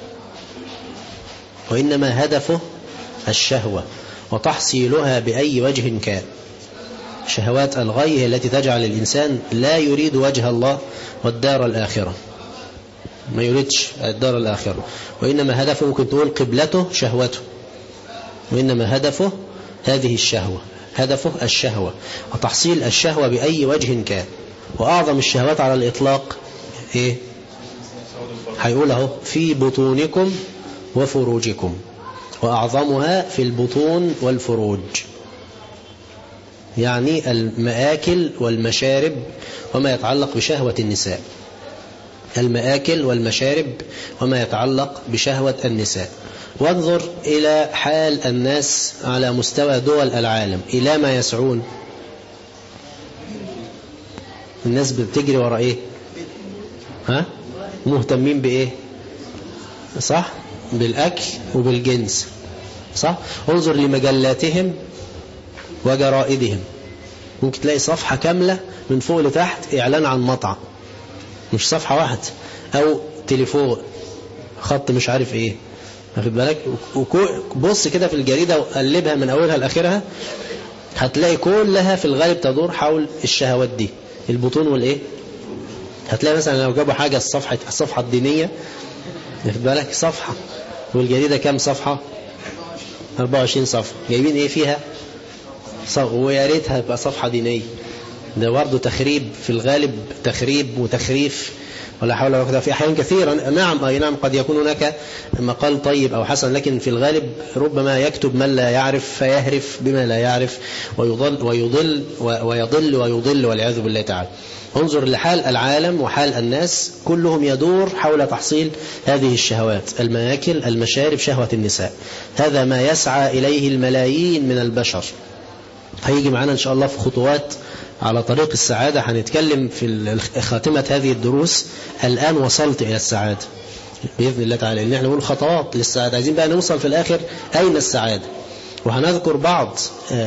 وإنما هدفه الشهوة وتحصيلها بأي وجه كان. شهوات الغي هي التي تجعل الإنسان لا يريد وجه الله والدار الآخرة، ما يريدش الدار الآخرة، وإنما هدفه ممكن تقول قبلته شهوته، وإنما هدفه هذه الشهوة، هدفه الشهوة وتحصيل الشهوة بأي وجه كان. وأعظم الشهوات على الإطلاق إيه؟ هيقوله في بطونكم وفروجكم، وأعظمها في البطون والفروج، يعني المآكل والمشارب وما يتعلق بشهوة النساء، المآكل والمشارب وما يتعلق بشهوة النساء. وانظر إلى حال الناس على مستوى دول العالم، إلى ما يسعون. الناس بتجري وراء إيه؟ ها؟ مهتمين بإيه؟ صح؟ بالأكل وبالجنس، صح؟ انظر لمجلاتهم وجرائدهم، ممكن تلاقي صفحة كاملة من فوق لتحت إعلان عن مطعم، مش صفحة واحدة، أو تليفون خط مش عارف إيه، واخد بالك؟ بص كده في الجريدة وقلبها من أولها لآخرها، هتلاقي كلها في الغالب تدور حول الشهوات دي، البطون والإيه. هتلاقي مثلا لو جابوا حاجة الصفحة الدينية، واخد بالك؟ صفحة، والجريدة كام صفحة؟ 24 صفحة، جايبين إيه فيها؟ ويا ريتها تبقى صفحة دينية. ده برضه تخريب في الغالب، تخريب وتخريف ولا حول ولا قوة. في أحيان كثيرا نعم، أي نعم، قد يكون هناك مقال طيب أو حسن، لكن في الغالب ربما يكتب من لا يعرف فيهرف بما لا يعرف ويضل والعياذ بالله تعالى. انظر لحال العالم وحال الناس، كلهم يدور حول تحصيل هذه الشهوات، المآكل، المشارب، شهوة النساء. هذا ما يسعى إليه الملايين من البشر. هيجي معنا إن شاء الله في خطوات على طريق السعادة، هنتكلم في خاتمة هذه الدروس. الآن وصلت إلى السعادة بإذن الله تعالى، إن احنا نقول خطوات للسعادة، عايزين بقى نوصل في الآخر أين السعادة. وهنذكر بعض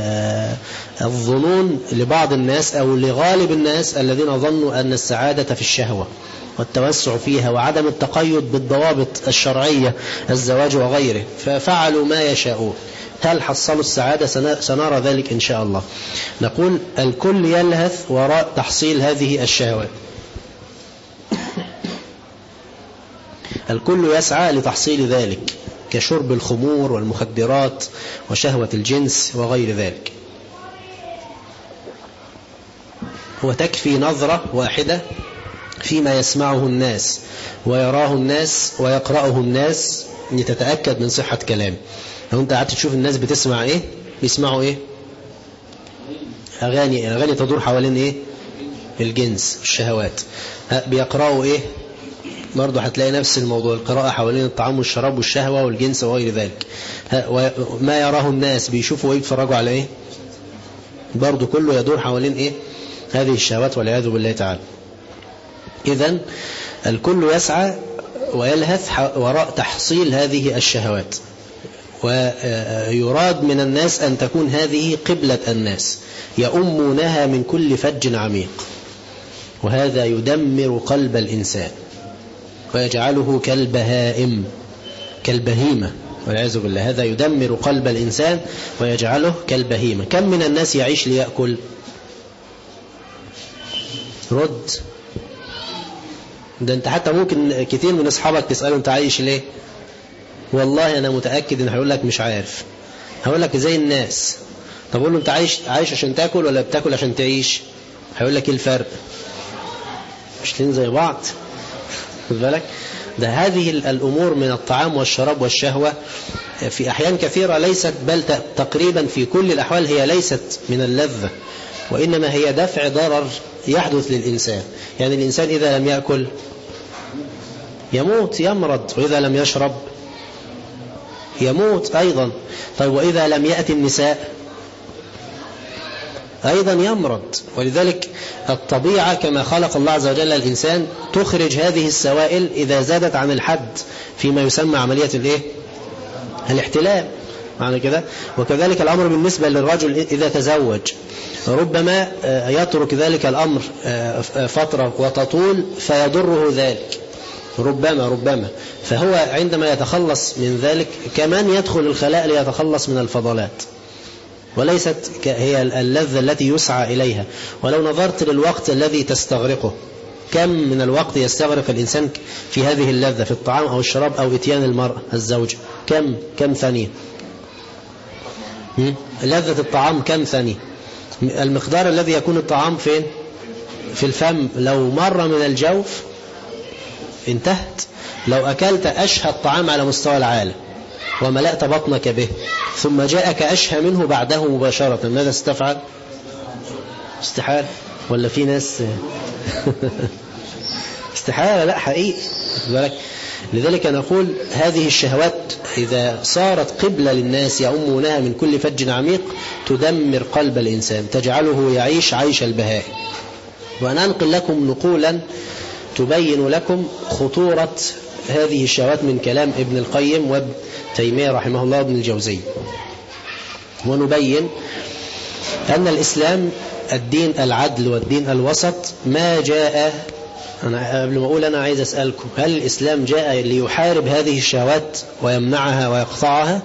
الظنون لبعض الناس أو لغالب الناس الذين ظنوا أن السعادة في الشهوة والتوسع فيها وعدم التقيد بالضوابط الشرعية، الزواج وغيره، ففعلوا ما يشاءون. هل حصلوا السعادة؟ سنرى ذلك إن شاء الله. نقول الكل يلهث وراء تحصيل هذه الشهوات، الكل يسعى لتحصيل ذلك، كشرب الخمور والمخدرات وشهوة الجنس وغير ذلك. وتكفي نظرة واحدة فيما يسمعه الناس ويراه الناس ويقرأه الناس لتتأكد من صحة كلامه. لو انت قعدت تشوف الناس بتسمع ايه، بيسمعوا ايه؟ اغاني تدور حوالين ايه؟ الجنس، الشهوات. بيقرأوا ايه؟ برضه هتلاقي نفس الموضوع، القراءة حوالين الطعام والشراب والشهوة والجنس وغير ذلك. ما يراه الناس، بيشوفوا ايه، بيتفرجوا على ايه؟ برضه كله يدور حوالين ايه؟ هذه الشهوات والعياذ بالله تعالى. إذن الكل يسعى ويلهث وراء تحصيل هذه الشهوات، ويراد من الناس أن تكون هذه قبلة الناس يؤمونها من كل فج عميق، وهذا يدمر قلب الإنسان ويجعله كالبهائم، كالبهيمة والعياذ بالله. هذا يدمر قلب الإنسان ويجعله كالبهيمة. كم من الناس يعيش ليأكل؟ رد. ده انت حتى ممكن كتير من اصحابك تسأله انت عايش ليه؟ والله انا متأكد ان هيقول لك مش عارف. هقول لك زي الناس. طب قول له انت عايش عشان تاكل ولا بتاكل عشان تعيش؟ هيقول لك ايه الفرق؟ مش الاثنين زي بعض؟ خد بالك. ده هذه الامور من الطعام والشراب والشهوة في أحيان كثيرة ليست، بل تقريبا في كل الأحوال هي ليست من اللذة، وإنما هي دفع ضرر يحدث للإنسان. يعني الإنسان إذا لم يأكل يموت يمرض، وإذا لم يشرب يموت أيضا. طيب وإذا لم يأتي النساء أيضا يمرض. ولذلك الطبيعة كما خلق الله عز وجل الإنسان تخرج هذه السوائل إذا زادت عن الحد فيما يسمى عملية الاحتلام، معنى كده. وكذلك الأمر بالنسبة للرجل إذا تزوج، ربما يترك ذلك الأمر فترة وتطول فيضره ذلك، ربما فهو عندما يتخلص من ذلك كمان يدخل الخلاء ليتخلص من الفضلات، وليست هي اللذة التي يسعى إليها. ولو نظرت للوقت الذي تستغرقه، كم من الوقت يستغرق الإنسان في هذه اللذة، في الطعام أو الشراب أو إتيان المرأة الزوجة، كم ثانية؟ لذة الطعام كم ثانية؟ المقدار الذي يكون الطعام فين؟ في الفم، لو مر من الجوف انتهت. لو أكلت أشهى الطعام على مستوى العالم وملأت بطنك به، ثم جاءك أشهى منه بعده مباشرة، ماذا ستفعل؟ استحال ولا في ناس استحالة؟ لا حقيقي. لذلك نقول هذه الشهوات إذا صارت قبلة للناس يؤمونها من كل فج عميق تدمر قلب الإنسان، تجعله يعيش عيش البهائم. وأنا أنقل لكم نقولا تبين لكم خطورة هذه الشهوات من كلام ابن القيم وابن تيمية رحمه الله وابن الجوزي، ونبين أن الإسلام الدين العدل والدين الوسط. ما جاء، أنا قبل ما أقول أنا عايز أسألكم، هل الإسلام جاء ليحارب هذه الشهوات ويمنعها ويقطعها؟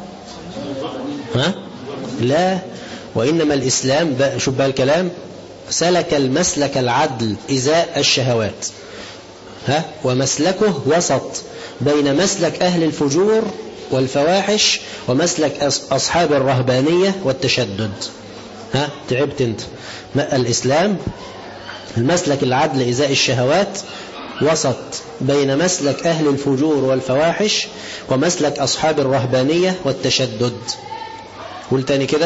لا، وإنما الإسلام شوف بقى الكلام، سلك المسلك العدل إزاء الشهوات، ومسلكه وسط بين مسلك أهل الفجور والفواحش ومسلك أصحاب الرهبانية والتشدد. تعبت انت؟ الإسلام المسلك العدل إزاء الشهوات وسط بين مسلك أهل الفجور والفواحش ومسلك أصحاب الرهبانية والتشدد. قول تاني كده،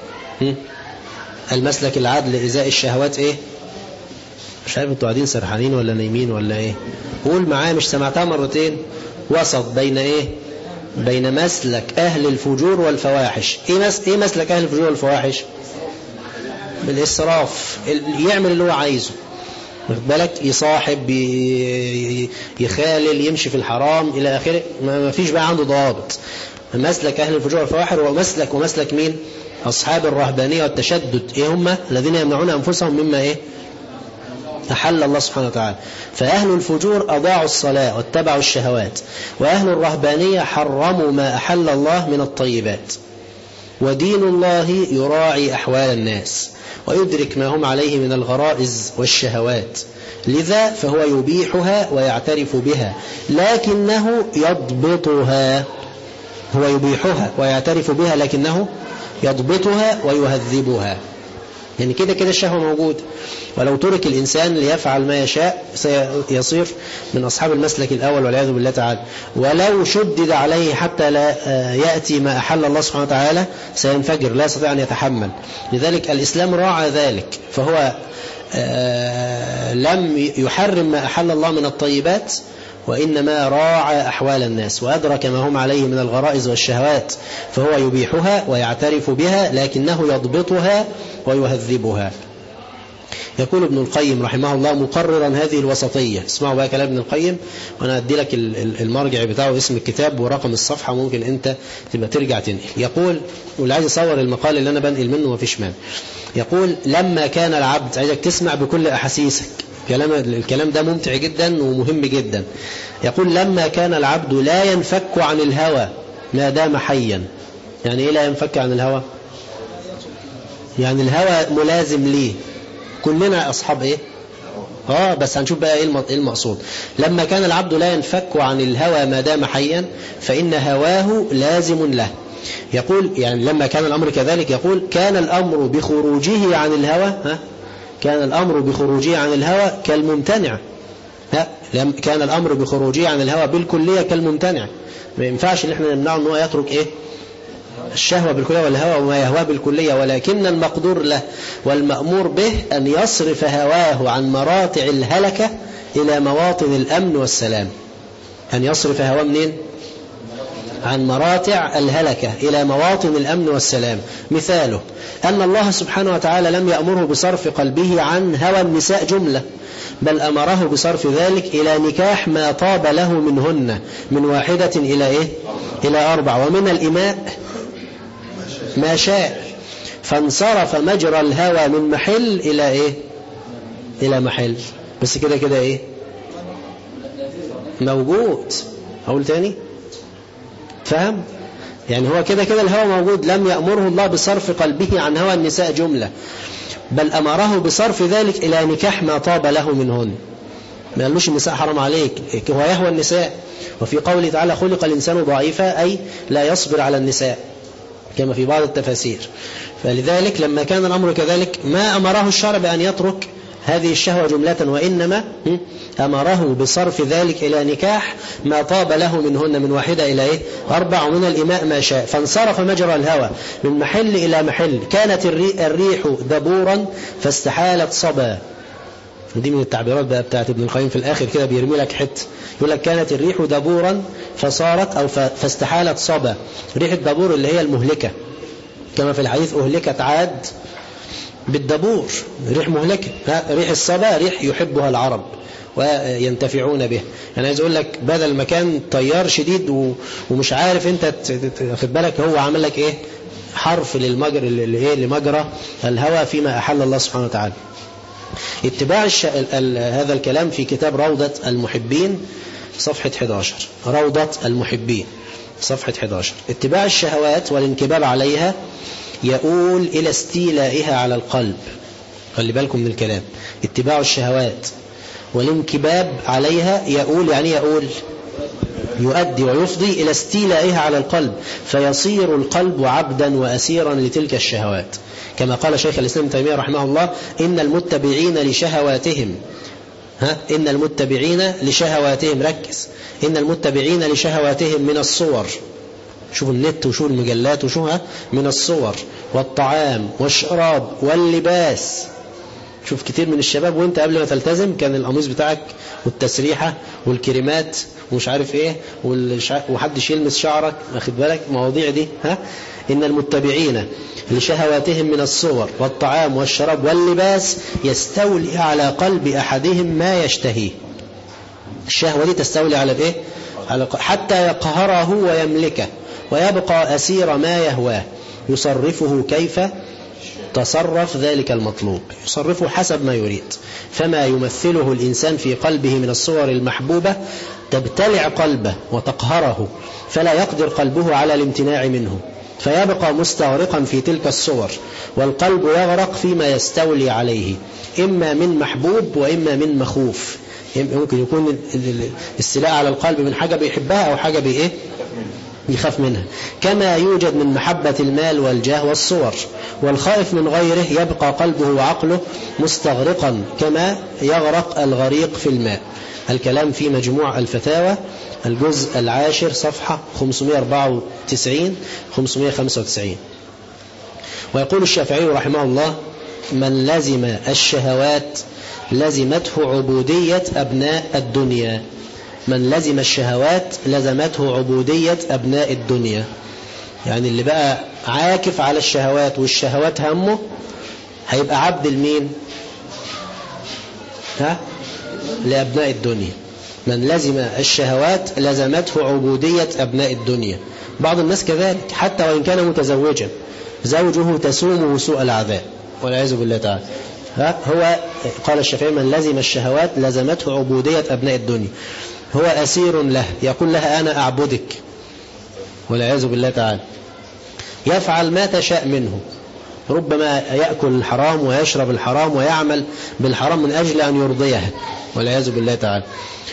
المسلك العدل إزاء الشهوات إيه؟ مش عارف انتوا قاعدين سرحانين ولا نايمين ولا إيه؟ قول معايا، مش سمعتها مرتين. وسط بين إيه؟ بين مسلك أهل الفجور والفواحش. إيه مسلك أهل الفجور والفواحش؟ بالإسراف، يعمل اللي هو عايزه، واخد بالك، يصاحب، يخالل، يمشي في الحرام إلى آخره، ما فيش بقى عنده ضوابط. مسلك أهل الفجور والفواحش ومسلك مين؟ أصحاب الرهبانية والتشدد. إيه هم؟ الذين يمنعون أنفسهم مما إيه؟ أحل الله سبحانه وتعالى. فأهل الفجور أضاعوا الصلاة واتبعوا الشهوات، وأهل الرهبانية حرموا ما أحل الله من الطيبات. ودين الله يراعي أحوال الناس ويدرك ما هم عليه من الغرائز والشهوات، لذا فهو يبيحها ويعترف بها، لكنه يضبطها. هو يبيحها ويعترف بها لكنه يضبطها ويهذبها. يعني كده الشهوة موجود، ولو ترك الإنسان ليفعل ما يشاء سيصير من أصحاب المسلك الأول والعياذ بالله تعالى. ولو شدد عليه حتى لا يأتي ما أحل الله سبحانه وتعالى سينفجر، لا يستطيع أن يتحمل. لذلك الإسلام راعى ذلك، فهو لم يحرم ما أحل الله من الطيبات، وإنما راعى أحوال الناس وأدرك ما هم عليه من الغرائز والشهوات، فهو يبيحها ويعترف بها لكنه يضبطها ويهذبها. يقول ابن القيم رحمه الله مقررا هذه الوسطية. اسمعوا بقى كلام ابن القيم، وأنا أدي لك المرجع بتاعه، اسم الكتاب ورقم الصفحة، ممكن أنت تبقى ترجع تنقل. يقول، واللي عايز يصور المقال اللي أنا بنقل منه مفيش مانع. يقول لما كان العبد، عايزك تسمع بكل أحاسيسك، الكلام ده ممتع جدا ومهم جدا. يقول لما كان العبد لا ينفك عن الهوى ما دام حيا. يعني إيه لا ينفك عن الهوى؟ يعني الهوى ملازم ليه، كلنا أصحاب إيه؟ بس هنشوف بقى إيه المقصود. لما كان العبد لا ينفك عن الهوى ما دام حيا فإن هواه لازم له. يقول يعني لما كان الأمر كذلك، يقول كان الأمر بخروجه عن الهوى كان الأمر بخروجه عن الهوى كالممتنع. كان الأمر بخروجه عن الهوى بالكلية كالممتنع. ما ينفعش ان احنا نمنعه ان هو يترك ايه الشهوة بالكلية والهوى وما يهواه بالكلية، ولكن المقدور له والمأمور به أن يصرف هواه عن مراتع الهلكة إلى مواطن الأمن والسلام. أن يصرف هواه منين؟ عن مراتع الهلكة إلى مواطن الأمن والسلام. مثاله أن الله سبحانه وتعالى لم يأمره بصرف قلبه عن هوى النساء جملة، بل أمره بصرف ذلك إلى نكاح ما طاب له منهن من واحدة إلى إيه؟ إلى 4، ومن الإماء ما شاء، فانصرف مجرى الهوى من محل إلى إيه؟ إلى محل. بس كده كده إيه؟ موجود. أقول تاني؟ فهم؟ يعني هو كده كده الهوى موجود، لم يأمره الله بصرف قلبه عن هوى النساء جملة، بل أمره بصرف ذلك إلى نكاح ما طاب له منهن. ما قالوش النساء حرام عليك، هو يهوى النساء. وفي قوله تعالى خلق الإنسان ضعيفا، أي لا يصبر على النساء كما في بعض التفاسير. فلذلك لما كان الأمر كذلك ما أمره الشرع بأن يترك هذه الشهوة جملة، وإنما أمره بصرف ذلك إلى نكاح ما طاب له منهن من واحدة إلى 4، ومن الإماء ما شاء، فانصرف مجرى الهوى من محل إلى محل. كانت الريح دبورا فاستحالت صبا. دي من التعبيرات بقى بتاعت ابن القيم في الآخر كده، بيرمي لك حته يقول لك كانت الريح دبورا فصارت أو فاستحالت صبا. ريح الدبور اللي هي المهلكة، كما في الحديث أهلكت عاد بالدبور، ريح مهلكة. ريح الصبا ريح يحبها العرب وينتفعون به. يعني عايز أقول لك بدل ما كان طيار شديد ومش عارف انت خد بالك، هو عمل لك ايه؟ حرف لمجرى الهوى فيما أحل الله سبحانه وتعالى. اتباع هذا الكلام في كتاب روضة المحبين صفحة 11. روضة المحبين صفحة 11. اتباع الشهوات والانكباب عليها يؤول إلى استيلائها على القلب. خلي بالكم من الكلام. اتباع الشهوات والانكباب عليها يؤول، يعني يؤول يؤدي ويفضي إلى استيلائها على القلب، فيصير القلب عبدا وأسيرا لتلك الشهوات، كما قال شيخ الإسلام ابن تيمية رحمه الله إن المتبعين لشهواتهم إن المتبعين لشهواتهم، ركز، إن المتبعين لشهواتهم من الصور، شوف النت وشوف المجلات وشوفها، من الصور والطعام والشراب واللباس. شوف كتير من الشباب وانت قبل ما تلتزم كان القميص بتاعك والتسريحة والكريمات ومش عارف ايه وحدش يلمس شعرك، واخد بالك مواضيع دي. إن المتبعين لشهواتهم من الصور والطعام والشراب واللباس يستولي على قلب أحدهم ما يشتهيه. الشهوة دي تستولي على الايه؟ حتى يقهره ويملكه ويبقى أسير ما يهواه، يصرفه كيف تصرف ذلك المطلوب، يصرفه حسب ما يريد. فما يمثله الإنسان في قلبه من الصور المحبوبة تبتلع قلبه وتقهره، فلا يقدر قلبه على الامتناع منه، فيبقى مستغرقا في تلك الصور، والقلب يغرق فيما يستولي عليه، إما من محبوب وإما من مخوف. ممكن يكون الاستيلاء على القلب من حاجة بيحبها أو حاجة بيخاف منها، كما يوجد من محبة المال والجاه والصور. والخائف من غيره يبقى قلبه وعقله مستغرقا كما يغرق الغريق في الماء. الكلام في مجموع الفتاوى الجزء 10 صفحة 594-595. ويقول الشافعي رحمه الله من لزم الشهوات لزمته عبودية أبناء الدنيا. من لزم الشهوات لزمته عبودية أبناء الدنيا، يعني اللي بقى عاكف على الشهوات والشهوات همه هيبقى عبد المين؟ لأبناء الدنيا. من لزم الشهوات لزمته عبودية أبناء الدنيا. بعض الناس كذلك حتى وإن كان متزوجا زوجه تسومه سوء العذاب والعياذ بالله تعالى. هو قال الشافعي من لزم الشهوات لزمته عبودية أبناء الدنيا، هو أسير له، يقول لها أنا أعبدك والعياذ بالله تعالى. يفعل ما تشاء منه، ربما يأكل الحرام ويشرب الحرام ويعمل بالحرام من أجل أن يرضيها والعياذ بالله تعالى.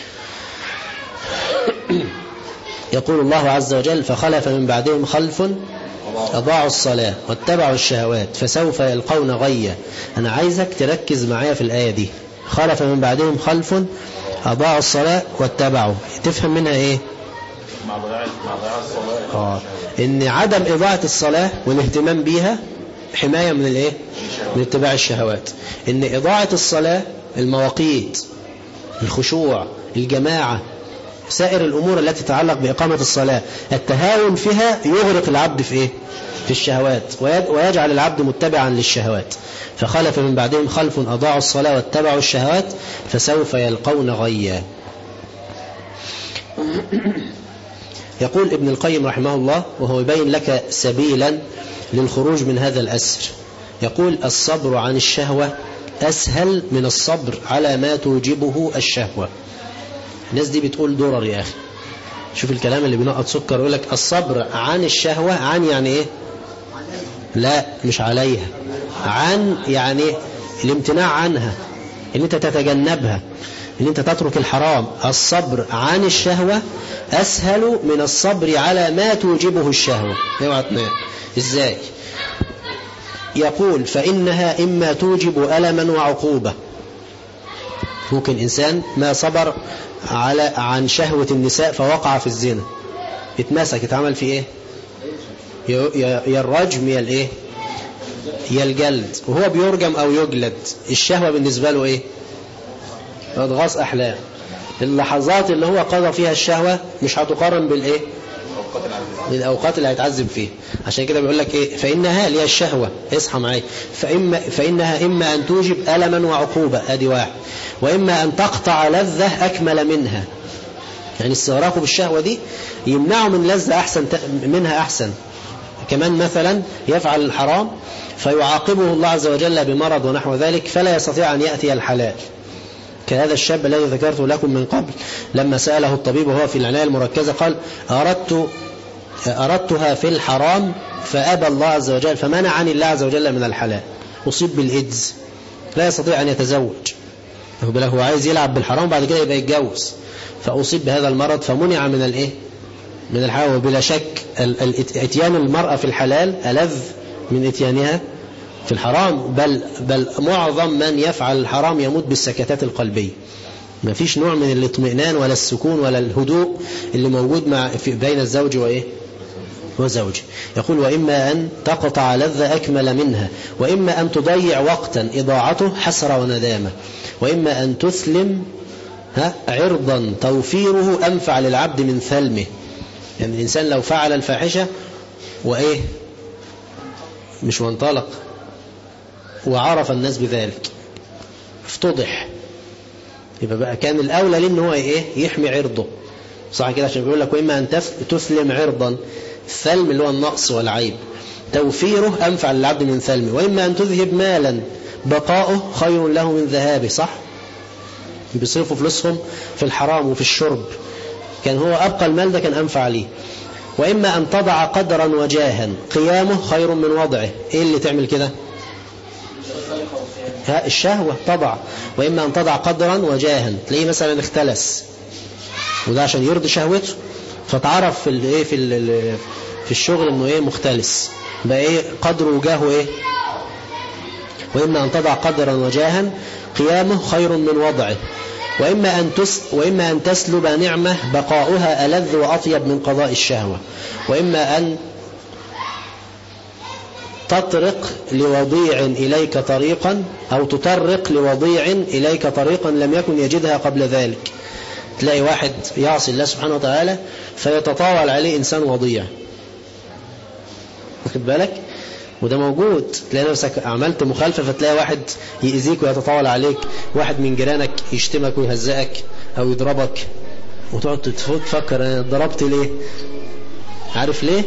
يقول الله عز وجل فخلف من بعدهم خلف أضاعوا الصلاة واتبعوا الشهوات فسوف يلقون غيا. أنا عايزك تركز معايا في الآية دي. خلف من بعدهم خلف أضاعوا الصلاة واتبعوا، تفهم منها إيه؟ مع ضياع الصلاة إن عدم إضاعة الصلاة والاهتمام بيها حماية من الإيه؟ من اتباع الشهوات. إن إضاعة الصلاة، المواقيت، الخشوع، الجماعة، سائر الأمور التي تتعلق بإقامة الصلاة، التهاون فيها يغرق العبد في إيه؟ في الشهوات، ويجعل العبد متبعا للشهوات. فخلف من بعدهم خلف أضاعوا الصلاة واتبعوا الشهوات فسوف يلقون غيا. يقول ابن القيم رحمه الله وهو يبين لك سبيلا للخروج من هذا الأسر، يقول الصبر عن الشهوة أسهل من الصبر على ما توجبه الشهوة. الناس دي بتقول درر يا أخي، شوف الكلام اللي بينقط سكر، يقول لك الصبر عن الشهوة، عن يعني إيه؟ لا مش عليها، عن يعني الامتناع عنها، ان انت تتجنبها، ان انت تترك الحرام. الصبر عن الشهوة أسهل من الصبر على ما توجبه الشهوة. ازاي؟ يقول فإنها إما توجب ألما وعقوبة. ممكن إنسان ما صبر عن شهوة النساء فوقع في الزنا، اتمسك، اتعمل في ايه؟ يا الرجم يا الايه؟ يا الجلد، وهو بيرجم او يجلد. الشهوة بالنسبة له ايه؟ اضغاث احلام. اللحظات اللي هو قضى فيها الشهوة مش هتقارن بالايه؟ بالأوقات اللي هيتعذب فيها. عشان كده بيقول لك ايه؟ فإنها ليها الشهوة، اصحى معايا، فإنها إما أن توجب ألما وعقوبة، ادي واحد، وإما أن تقطع لذة أكمل منها. يعني استغراقه بالشهوة دي يمنعه من لذة أحسن منها أحسن. كمان مثلا يفعل الحرام فيعاقبه الله عز وجل بمرض ونحو ذلك فلا يستطيع أن يأتي الحلال، كهذا الشاب الذي ذكرته لكم من قبل لما سأله الطبيب وهو في العناية المركزة قال أردتها في الحرام فأبى الله عز وجل، فمنعني الله عز وجل من الحلال. أصيب بالإيدز، لا يستطيع أن يتزوج، هو عايز يلعب بالحرام بعد كده يبقى يتجوز، فأصيب بهذا المرض فمنع من الإيه؟ من الحلال. وبلا شك اتيان المرأة في الحلال ألذ من اتيانها في الحرام، بل معظم من يفعل الحرام يموت بالسكتات القلبية. ما فيش نوع من الاطمئنان ولا السكون ولا الهدوء اللي موجود بين الزوج وإيه؟ وزوجه. يقول وإما أن تقطع لذة أكمل منها، وإما أن تضيع وقتا إضاعته حسرة وندامة، وإما أن تسلم عرضا توفيره أنفع للعبد من ثلمه. يعني الإنسان لو فعل الفاحشة وإيه؟ مش وانطلق وعرف الناس بذلك افتضح، يبقى بقى كان الأولى لأن هو إيه؟ يحمي عرضه، صح كده؟ عشان بيقول لك وإما أن تسلم عرضا، الثلم اللي هو النقص والعيب، توفيره أنفع للعبد من ثلمه. وإما أن تذهب مالا، بقاؤه خير له من ذهابه، صح؟ بيصرفوا فلوسهم في الحرام وفي الشرب، كان هو أبقى المال ده كان أنفع ليه. وإما أن تضع قدرا وجاها، قيامه خير من وضعه. إيه اللي تعمل كده؟ الشهوة طبعا. وإما أن تضع قدرا وجاها، تلاقيه مثلا اختلس وده عشان يرضي شهوته فتعرف في الشغل انه ايه؟ مختلس، بقى ايه؟ قدره وجاهه ايه؟ وإما أن تضع قدرا وجاها، قيامه خير من وضعه. وإما أن تسلب نعمة، بقاؤها ألذ وأطيب من قضاء الشهوة. وإما أن تطرق لوضيع إليك طريقا، أو تطرق لوضيع إليك طريقا لم يكن يجدها قبل ذلك. تلاقي واحد يعصي الله سبحانه وتعالى فيتطاول عليه إنسان وضيع، واخد بالك؟ وده موجود، تلاقي نفسك عملت مخالفة فتلاقي واحد يأذيك ويتطاول عليك، واحد من جيرانك يشتمك ويهزئك أو يضربك، وتقعد تفكر أنا ضربت ليه؟ عارف ليه؟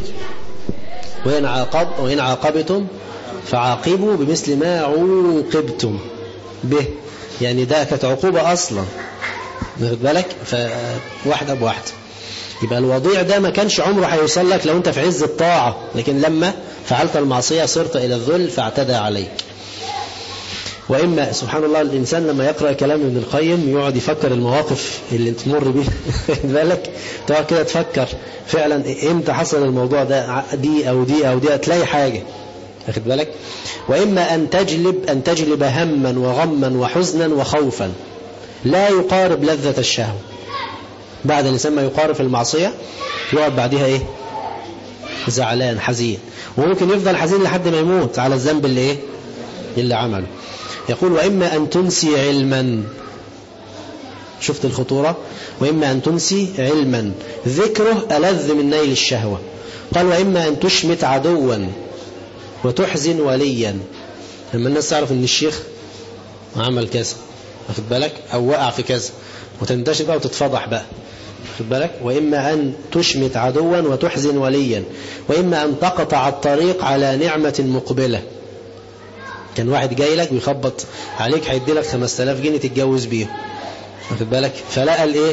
وإن عاقبتم فعاقبوا بمثل ما عوقبتم به. يعني ده كانت عقوبة أصلا، واخد بالك؟ فواحد أب واحد. يبقى الوضيع ده ما كانش عمره هيوصل لك لو انت في عز الطاعة، لكن لما فعلت المعصية صرت إلى الذل فاعتدى عليك. وإما سبحان الله الإنسان لما يقرأ كلام ابن القيم يقعد يفكر المواقف اللي تمر بيه واخد بالك؟ تقعد كده تفكر فعلا امتى حصل الموضوع ده، دي أو دي أو دي، تلاقي حاجة، واخد بالك؟ وإما أن تجلب هما وغما وحزنا وخوفا. لا يقارب لذة الشهوة. بعد الإنسان ما يقارب المعصية يقعد بعدها إيه؟ زعلان حزين، وممكن يفضل حزين لحد ما يموت على الذنب اللي إيه؟ اللي عمله. يقول وإما أن تنسي علما، شفت الخطورة؟ وإما أن تنسي علما ذكره ألذ من نيل الشهوة. قال وإما أن تشمت عدوا وتحزن وليا. لما الناس تعرف ان الشيخ عمل كذا، واخد بالك، او وقع في كذا، وتنتشر بقى وتتفضح بقى، واخد بالك. وإما أن تشمت عدوا وتحزن وليا، وإما أن تقطع الطريق على نعمة مقبلة. كان واحد جاي لك ويخبط عليك هيدي لك 5000 جنيه تتجوز بيه، واخد بالك، فلقى الايه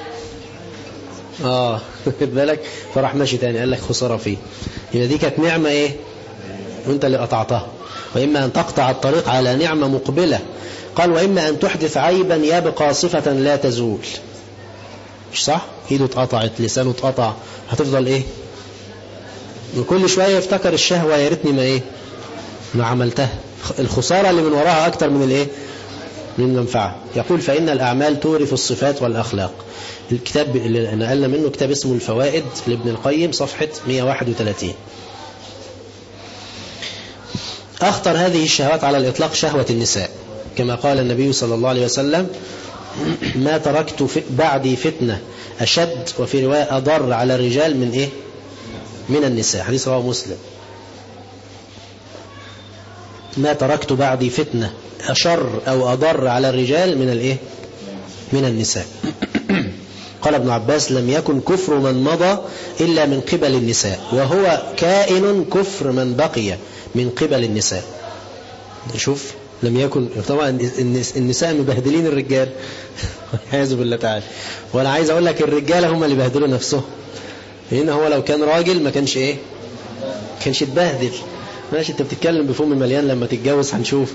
واخد بالك، فراح ماشي تاني، قال لك خسارة فيه. يبقى دي كانت نعمة ايه وانت اللي قطعتها. وإما أن تقطع الطريق على نعمة مقبلة. قال وإما أن تحدث عيبا يبقى صفة لا تزول. مش صح؟ ايده اتقطعت، لسانه اتقطع، هتفضل ايه؟ وكل شوية يفتكر الشهوة، يا ريتني ما ايه ما عملتها. الخسارة اللي من وراها أكتر من الايه من المنفعة. يقول فإن الأعمال تورث الصفات والأخلاق. الكتاب اللي نقلنا منه كتاب اسمه الفوائد لابن القيم، صفحة 131. أخطر هذه الشهوات على الإطلاق شهوة النساء، كما قال النبي صلى الله عليه وسلم ما تركت بعدي فتنة أشد وفي رواية أضر على الرجال من إيه من النساء. حديث رواه مسلم. ما تركت بعدي فتنة أشر أو أضر على الرجال من الإيه من النساء. قال ابن عباس لم يكن كفر من مضى إلا من قبل النساء، وهو كائن كفر من بقي من قبل النساء. شوف، لم يكن، طبعا النساء مبهدلين الرجال والعياذ بالله تعالى. وانا عايز اقول لك الرجاله هم اللي بهدلوا نفسهم، لان هو لو كان راجل ما كانش ايه كانش يتبهدل. ماشي، انت بتتكلم بفم مليان، لما تتجوز هنشوف.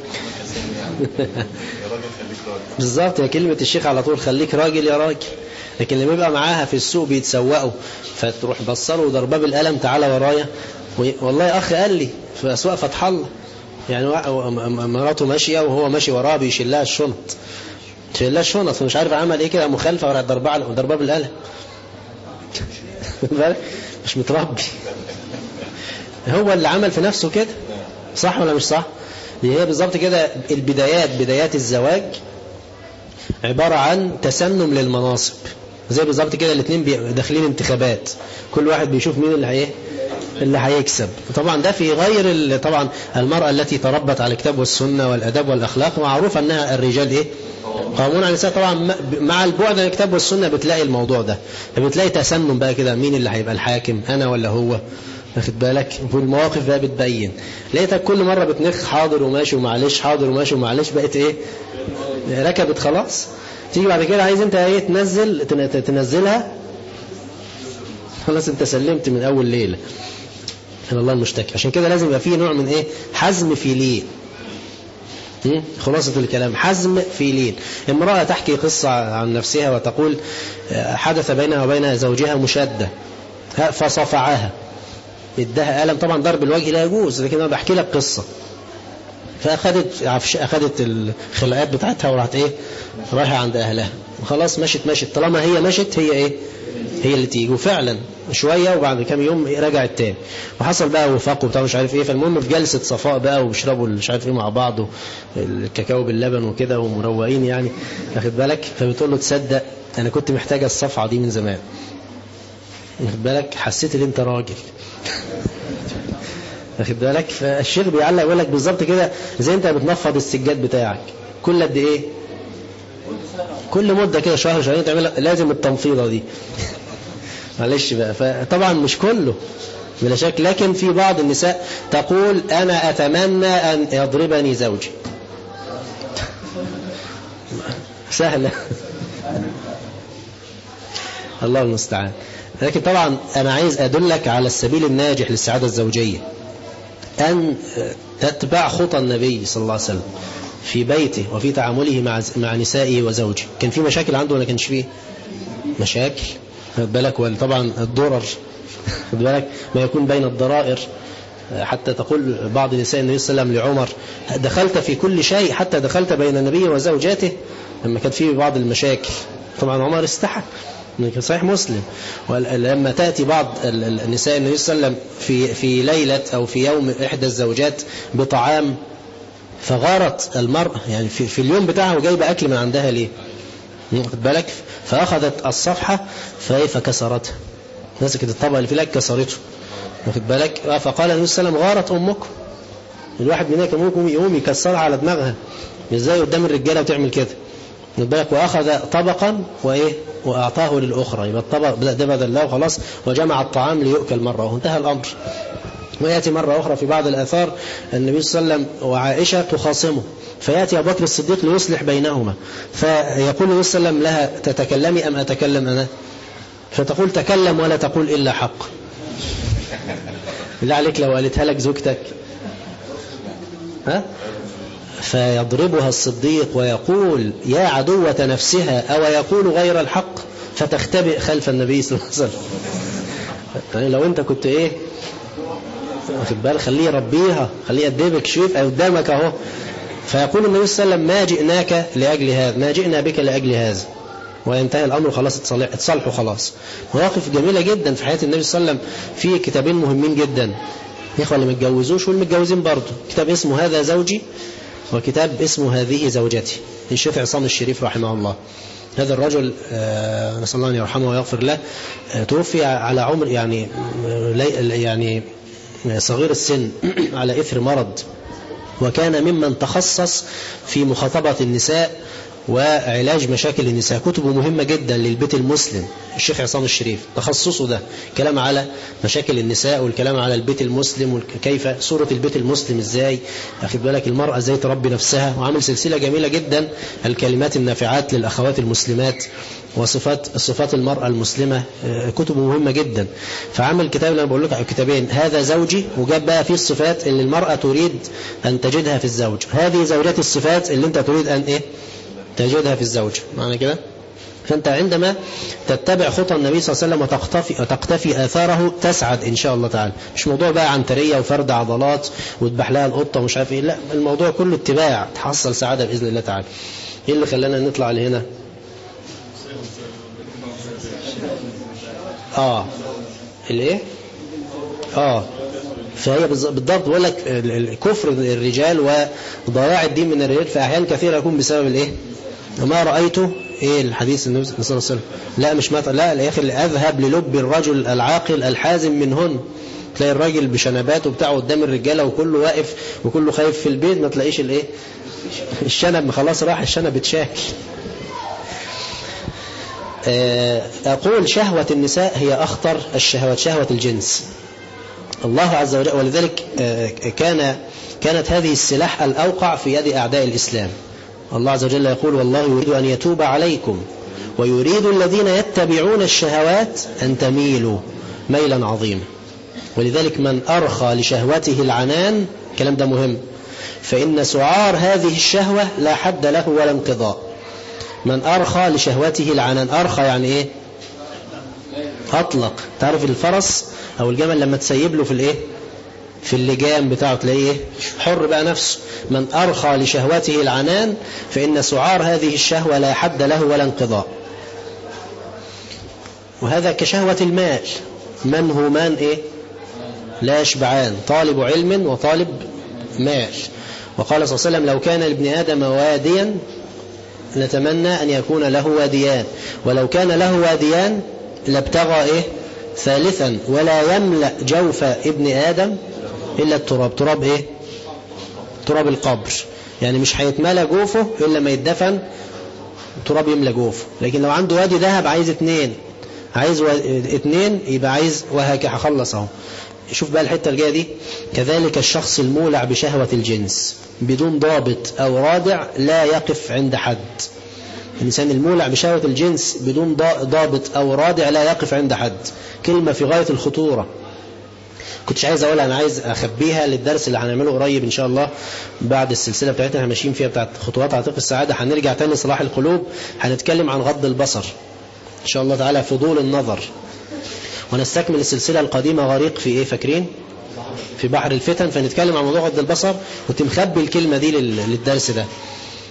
بالظبط، هي كلمه الشيخ على طول، خليك راجل يا راجل. لكن لما يبقى معاها في السوق بيتسوقوا، فتروح بصله وضربه بالقلم تعالى ورايا. والله اخي قال لي في اسواق فتح الله، يعني مراته ماشيه وهو ماشي وراها بيشيلها الشنط، مش عارف عمل ايه كده، مخالفه، وراح ضربها بالقلم. مش متربي، هو اللي عمل في نفسه كده. صح ولا مش صح؟ هي بالظبط كده. بدايات الزواج عبارة عن تسنم للمناصب، زي بالظبط كده الاثنين داخلين انتخابات، كل واحد بيشوف مين اللي هيكسب. طبعا ده في غير طبعا المرأة التي تربت على الكتاب والسنة والأدب والأخلاق، معروف أنها الرجال ايه قامون على النساء. طبعا مع البعد عن الكتاب والسنة بتلاقي الموضوع ده، فبتلاقي تسنم بقى كده، مين اللي هيبقى الحاكم، أنا ولا هو، واخد بالك. والمواقف بقى بتبين، لقيتك كل مرة بتنخ حاضر وماشي ومعلش، حاضر وماشي ومعلش، بقت ايه ركبت خلاص. تيجي بعد كده عايز انت ايه تنزلها، خلاص انت سلمت من اول ليلة. الله المشتكي. عشان كده لازم يبقى فيه نوع من ايه حزم في لين. خلاصة الكلام حزم في لين. امرأة تحكي قصة عن نفسها وتقول حدث بينها وبين زوجها مشادة فصفعها، ادها ألم. طبعا ضرب الوجه لا يجوز، لكن انا بحكي لك قصة. فأخذت الخلقات بتاعتها وراحت ايه رايحة عند أهلها، وخلاص مشت. طالما هي مشت، هي ايه هي اللي تيجي. وفعلا شوية وبعد كام يوم رجعت تاني، وحصل بقى وفاق وبتاع مش عارف ايه. فالمهم في جلسة صفاء بقى، وبيشربوا مش عارف ايه مع بعض، الكاكاو باللبن وكده، ومروقين يعني، واخد بالك. فبتقول له تصدق انا كنت محتاجة الصفعة دي من زمان، واخد بالك، حسيت ان انت راجل، واخد بالك. فالشيخ بيعلق يقول لك بالظبط كده، زي انت بتنفض السجاد بتاعك كل قد ايه، كل مدة كده، شهر شهرين تعمل لازم التنفيضة دي. معلش بقى. فطبعا مش كله بلا شك، لكن في بعض النساء تقول أنا أتمنى أن يضربني زوجي. سهلة. الله المستعان. لكن طبعا أنا عايز أدلك على السبيل الناجح للسعادة الزوجية، أن تتبع خطى النبي صلى الله عليه وسلم في بيته وفي تعامله مع نسائه وزوجه. كان في مشاكل عنده ولا كانش فيه مشاكل؟ خد بالك. وطبعا الضرر، خد بالك، ما يكون بين الضرائر. حتى تقول بعض نساء النبي صلى الله عليه وسلم لعمر دخلت في كل شيء حتى دخلت بين النبي وزوجاته. لما كان فيه بعض المشاكل. طبعا عمر استحى، كان صحيح مسلم. ولما تأتي بعض النساء النبي صلى الله عليه وسلم في ليلة أو في يوم إحدى الزوجات بطعام، فغارت المرأة يعني في اليوم بتاعها وجايبة أكل من عندها ليه، واخد بالك؟ فأخذت الصفحة فكسرتها، مسكت الطبق اللي في الأكل كسرته، واخد بالك؟ فقال النبي صلى الله عليه وسلم غارت أمكم. الواحد منها كان ممكن يقوم يكسرها على دماغها، ازاي قدام الرجالة وتعمل كده، واخد بالك؟ وأخذ طبقا وأعطاه للأخرى، يبقى الطبق ده بدل له خلاص، وجمع الطعام ليؤكل مرة وانتهى الأمر. ويأتي مرة أخرى في بعض الآثار النبي صلى الله عليه وسلم وعائشة تخاصمه، فيأتي أبو بكر الصديق ليصلح بينهما، فيقول النبي صلى الله عليه وسلم لها تتكلمي أم أتكلم أنا؟ فتقول تكلم ولا تقول إلا حق. بالله عليك لو قالتها لك زوجتك فيضربها الصديق ويقول يا عدوة نفسها أو يقول غير الحق، فتختبئ خلف النبي صلى الله عليه وسلم. يعني لو أنت كنت واخد بالك، خليه يربيها، خليه يدبك، شوف قدامك اهو. فيقول النبي صلى الله عليه وسلم ما جئناك لأجل هذا، ما جئنا بك لأجل هذا، وينتهي الأمر خلاص، اتصالحوا خلاص. مواقف جميلة جدا في حياة النبي صلى الله عليه وسلم. في كتابين مهمين جدا يا اللي متجوزوش والمتجوزين برضه، كتاب اسمه هذا زوجي، وكتاب اسمه هذه زوجتي، للشيخ عصام الشريف رحمه الله. هذا الرجل نسأل الله أن يرحمه ويغفر له، توفي على عمر يعني صغير السن على إثر مرض، وكان ممن تخصص في مخاطبة النساء وعلاج مشاكل النساء. كتبه مهمة جدا للبيت المسلم. الشيخ عصام الشريف تخصصه ده كلام على مشاكل النساء، والكلام على البيت المسلم، وكيف صورة البيت المسلم ازاي، اخد بالك، المرأة ازاي تربي نفسها، وعمل سلسلة جميلة جدا الكلمات النافعات للأخوات المسلمات، وصفات المرأة المسلمة. كتبه مهمة جدا. فعمل كتاب اللي انا بقول لك كتابين، هذا زوجي، وجاب بقى فيه الصفات اللي المرأة تريد أن تجدها في الزوج، هذه زوجات الصفات اللي انت تريد أن تجدها في الزوج، معنى كده. فأنت عندما تتبع خطى النبي صلى الله عليه وسلم وتقتفي آثاره تسعد إن شاء الله تعالى. مش موضوع بقى عنترية وفرد عضلات وتذبح لها القطة ومش عارف إيه، لا، الموضوع كله اتباع، تحصل سعادة بإذن الله تعالى. إيه اللي خلانا نطلع لهنا؟ الإيه؟ فهي بالضبط بقول لك كفر الرجال وضياع الدين من الرجال في أحيان كثيرة يكون بسبب الإيه؟ وما رأيته الحديث النبي صلى الله عليه وسلم، لا مش لا يا أخي، أذهب للب الرجل العاقل الحازم منهن. تلاقي الراجل بشنباته بتاعه قدام الرجالة وكله واقف وكله خايف في البيت، ما تلاقيش الشنب خلاص راح، الشنب اتشاكل. أقول شهوة النساء هي أخطر الشهوات، شهوة الجنس. الله عز وجل، ولذلك كانت هذه السلاح الأوقع في يد أعداء الإسلام. الله عز وجل يقول والله يريد أن يتوب عليكم ويريد الذين يتبعون الشهوات أن تميلوا ميلا عظيما. ولذلك من أرخى لشهوته العنان، الكلام ده مهم، فإن سعار هذه الشهوة لا حد له ولا انقضاء. من أرخى لشهوته العنان، أرخى يعني إيه؟ أطلق. تعرف الفرس أو الجمل لما تسيب له في اللجام بتاعه تلاقيه حر بقى نفسه. من أرخى لشهوته العنان فإن سعار هذه الشهوة لا حد له ولا انقضاء. وهذا كشهوة المال، من هو من لا يشبعان، طالب علم وطالب مال. وقال صلى الله عليه وسلم لو كان لابن آدم واديا نتمنى أن يكون له واديان، ولو كان له واديان لابتغى ثالثا، ولا يملأ جوف ابن آدم إلا التراب. تراب تراب القبر، يعني مش هيتملى جوفه إلا ما يدفن تراب يملى جوفه. لكن لو عنده وادي ذهب عايز 2، عايز 2 يبقى عايز، وهكذا هخلص اهو. شوف بقى الحتة الجاية دي. كذلك الشخص المولع بشهوة الجنس بدون ضابط أو رادع لا يقف عند حد. الإنسان المولع بشهوة الجنس بدون ضابط أو رادع لا يقف عند حد. كلمة في غاية الخطورة، كنتش عايز أقولها، أنا عايز أخبيها للدرس اللي هنعمله قريب إن شاء الله بعد السلسلة بتاعتنا احنا ماشيين فيها بتاعت خطوات عتيق السعادة. هنرجع تاني صلاح القلوب، هنتكلم عن غض البصر إن شاء الله تعالى، فضول النظر، ونستكمل السلسلة القديمة غريق في فاكرين؟ في بحر الفتن. فنتكلم عن موضوع غض البصر، كنت مخبي الكلمة دي للدرس ده.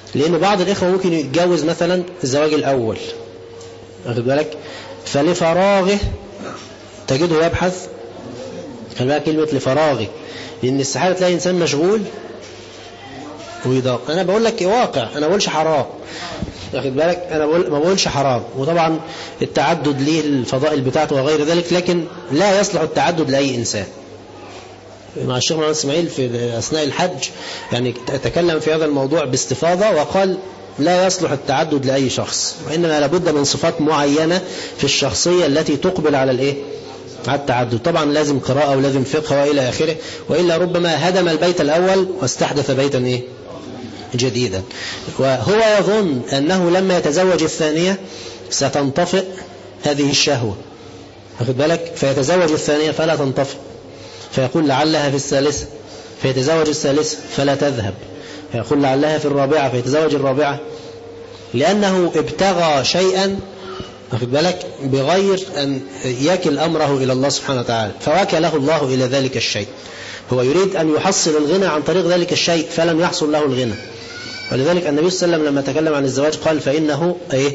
لأن بعض الإخوة ممكن يتجوز مثلا الزواج الأول، واخد بالك، فلفراغه تجده يبحث. خلي بالك كلمة لفراغه، لأن السحابة تلاقي إنسان مشغول ويضاق. أنا بقول لك واقع، أنا بقولش حرام، واخد بالك، أنا ما بقولش حرام. وطبعا التعدد ليه الفضائل بتاعته وغير ذلك، لكن لا يصلح التعدد لأي إنسان. مع الشيخ محمد إسماعيل في أثناء الحج يعني تكلم في هذا الموضوع باستفاضة، وقال لا يصلح التعدد لأي شخص، وإنما لابد من صفات معينة في الشخصية التي تقبل على الإيه؟ على التعدد. طبعا لازم قراءة ولازم فقه وإلى آخره، وإلا ربما هدم البيت الأول واستحدث بيتا إيه؟ جديدا. وهو يظن أنه لما يتزوج الثانية ستنطفئ هذه الشهوة، واخد بالك، فيتزوج الثانية فلا تنطفئ، فيقول لعلها في الثالثة، فيتزوج الثالثة فلا تذهب، فيقول لعلها في الرابعة، فيتزوج الرابعة، لأنه ابتغى شيئا، واخد بالك، بغير أن يكل أمره إلى الله سبحانه وتعالى، فوكله الله إلى ذلك الشيء. هو يريد أن يحصل الغنى عن طريق ذلك الشيء فلن يحصل له الغنى. ولذلك النبي صلى الله عليه وسلم لما تكلم عن الزواج قال فإنه إيه؟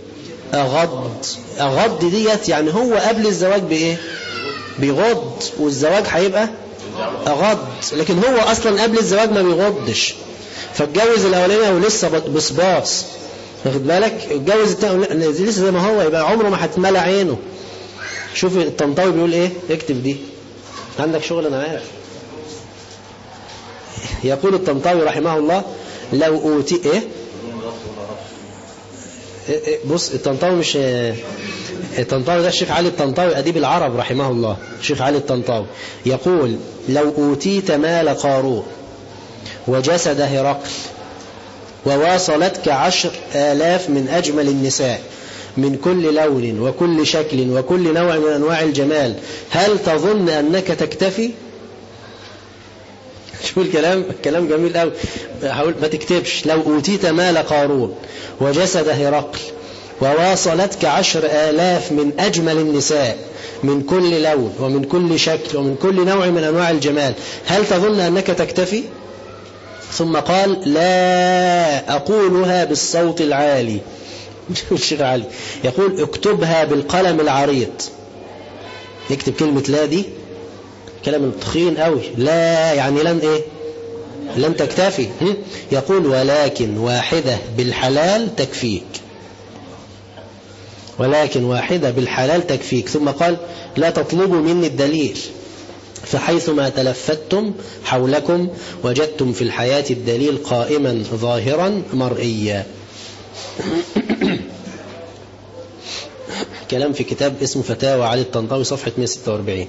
أغض ديت، يعني هو قبل الزواج بإيه؟ بيغض، والزواج هيبقى أغض، لكن هو أصلا قبل الزواج ما بيغضش، فاتجوز الأولانية ولسه بصباص، واخد بالك، اتجوز لسه زي ما هو، يبقى عمره ما هتملى عينه. شوف الطنطاوي بيقول ايه، اكتب دي عندك شغل انا عارف. يقول الطنطاوي رحمه الله لو اوتي ايه، بص الطنطاوي مش الطنطاوي ده الشيخ علي الطنطاوي أديب العرب رحمه الله، الشيخ علي الطنطاوي يقول لو أوتيت مال قارون وجسد هرقل وواصلتك 10,000 من أجمل النساء من كل لون وكل شكل وكل نوع من أنواع الجمال، هل تظن أنك تكتفي؟ شو الكلام جميل قوي. حاول ما تكتبش لو أوتيت مال قارون وجسد هرقل وواصلتك 10,000 من أجمل النساء من كل لون ومن كل شكل ومن كل نوع من أنواع الجمال، هل تظن أنك تكتفي؟ ثم قال لا أقولها بالصوت العالي. الشيخ علي يقول اكتبها بالقلم العريض، يكتب كلمة لا دي كلام التخين قوي، لا يعني لن ايه، لن تكتفي. يقول ولكن واحدة بالحلال تكفيك، ولكن واحدة بالحلال تكفيك. ثم قال لا تطلبوا مني الدليل، فحيثما تلفتم حولكم وجدتم في الحياة الدليل قائما ظاهرا مرئيا. كلام في كتاب اسمه فتاوى علي الطنطاوي صفحة 146.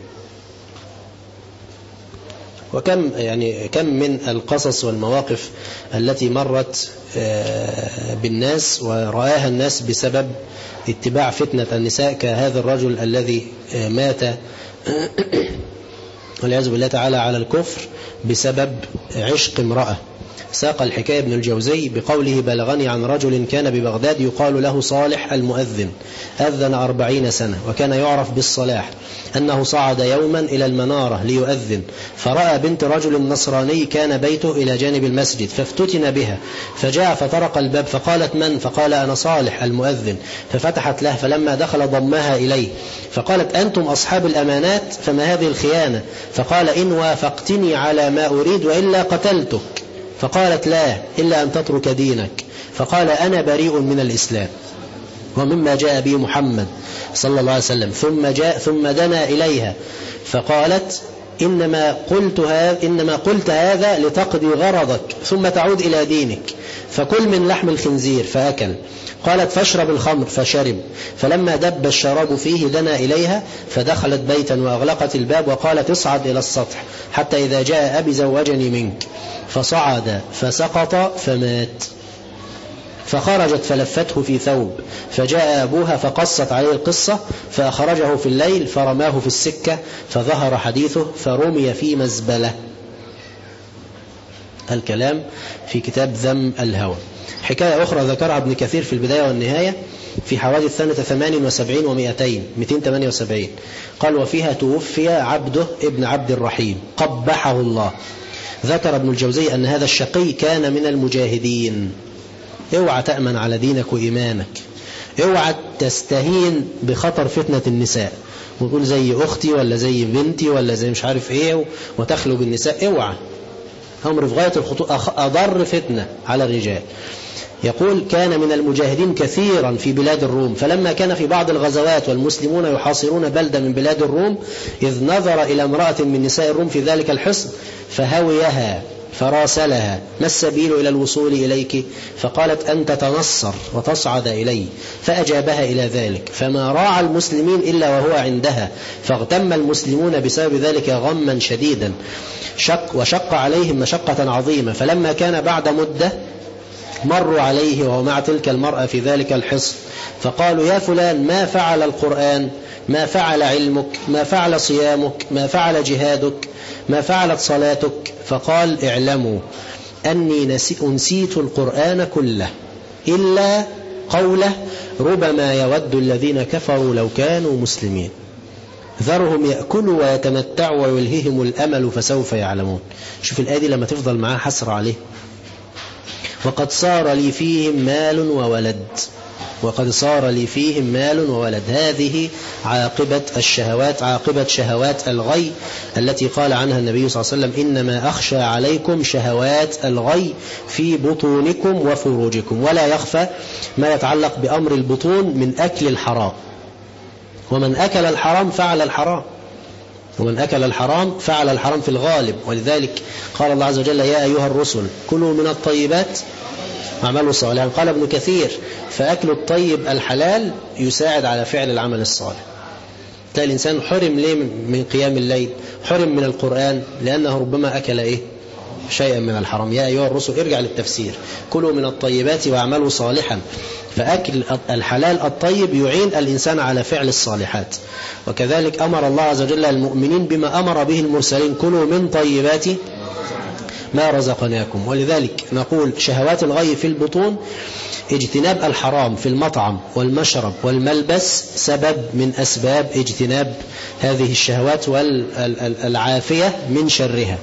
وكم كم من القصص والمواقف التي مرت بالناس ورآها الناس بسبب اتباع فتنة النساء، كهذا الرجل الذي مات والعياذ بالله تعالى على الكفر بسبب عشق امرأة. ساق الحكاية ابن الجوزي بقوله بلغني عن رجل كان ببغداد يقال له صالح المؤذن، أذن 40 سنة وكان يعرف بالصلاح، أنه صعد يوما إلى المنارة ليؤذن، فرأى بنت رجل نصراني كان بيته إلى جانب المسجد، فافتتن بها، فجاء فطرق الباب فقالت من؟ فقال أنا صالح المؤذن، ففتحت له، فلما دخل ضمها إليه، فقالت أنتم أصحاب الأمانات، فما هذه الخيانة؟ فقال إن وافقتني على ما أريد وإلا قتلتك، فقالت لا إلا أن تترك دينك، فقال أنا بريء من الإسلام ومما جاء به محمد صلى الله عليه وسلم. ثم دنا إليها فقالت إنما قلت هذا لتقضي غرضك ثم تعود إلى دينك، فكل من لحم الخنزير، فأكل. قالت فاشرب الخمر، فشرب. فلما دب الشراب فيه دنا إليها فدخلت بيتا وأغلقت الباب وقالت اصعد إلى السطح حتى إذا جاء أبي زوجني منك، فصعد فسقط فمات. فخرجت فلفته في ثوب، فجاء أبوها فقصت عليه القصة، فأخرجه في الليل فرماه في السكة، فظهر حديثه فرمي في مزبلة. الكلام في كتاب ذم الهوى. حكاية أخرى ذكرها ابن كثير في البداية والنهاية في حوادث سنة 78 و200 278، قال وفيها توفي عبده ابن عبد الرحيم قبحه الله. ذكر ابن الجوزي أن هذا الشقي كان من المجاهدين، اوعى تأمن على دينك وإيمانك، اوعى تستهين بخطر فتنة النساء وتقول زي أختي ولا زي بنتي ولا زي مش عارف إيه وتخلق النساء. اوعى، أمر في غاية الخطوط، أضر فتنة على الرجال. يقول كان من المجاهدين كثيرا في بلاد الروم، فلما كان في بعض الغزوات والمسلمون يحاصرون بلدة من بلاد الروم إذ نظر إلى امرأة من نساء الروم في ذلك الحصن فهويها فراسلها: ما السبيل إلى الوصول إليك؟ فقالت: أن تتنصر وتصعد إلي. فأجابها إلى ذلك، فما راعى المسلمين إلا وهو عندها، فاغتم المسلمون بسبب ذلك غما شديدا وشق عليهم مشقة عظيمة. فلما كان بعد مدة مروا عليه وهو مع تلك المرأة في ذلك الحصن، فقالوا: يا فلان، ما فعل القرآن؟ ما فعل علمك؟ ما فعل صيامك؟ ما فعل جهادك؟ ما فعلت صلاتك؟ فقال: اعلموا أني أنسيت القرآن كله إلا قوله: ربما يود الذين كفروا لو كانوا مسلمين، ذرهم يأكلوا ويتمتعوا ويلههم الأمل فسوف يعلمون. شوف الآية دي لما تفضل معاه حسر عليه: وقد صار لي فيهم مال وولد، وقد صار لي فيهم مال وولد. هذه عاقبة الشهوات، عاقبة شهوات الغي التي قال عنها النبي صلى الله عليه وسلم: إنما أخشى عليكم شهوات الغي في بطونكم وفروجكم. ولا يخفى ما يتعلق بأمر البطون من أكل الحرام، ومن أكل الحرام فعل الحرام، ومن أكل الحرام فعل الحرام في الغالب. ولذلك قال الله عز وجل: يا أيها الرسل كلوا من الطيبات واعملوا صالحا. قال ابن كثير: فأكل الطيب الحلال يساعد على فعل العمل الصالح. تلاقي الإنسان حرم ليه من قيام الليل، حرم من القرآن، لأنه ربما أكل شيئا من الحرام. يا أيها الرسل، ارجع للتفسير: كلوا من الطيبات واعملوا صالحا. فأكل الحلال الطيب يعين الإنسان على فعل الصالحات. وكذلك أمر الله عز وجل المؤمنين بما أمر به المرسلين: كلوا من طيبات ما رزقناكم. ولذلك نقول شهوات الغي في البطون، اجتناب الحرام في المطعم والمشرب والملبس سبب من أسباب اجتناب هذه الشهوات والعافية من شرها.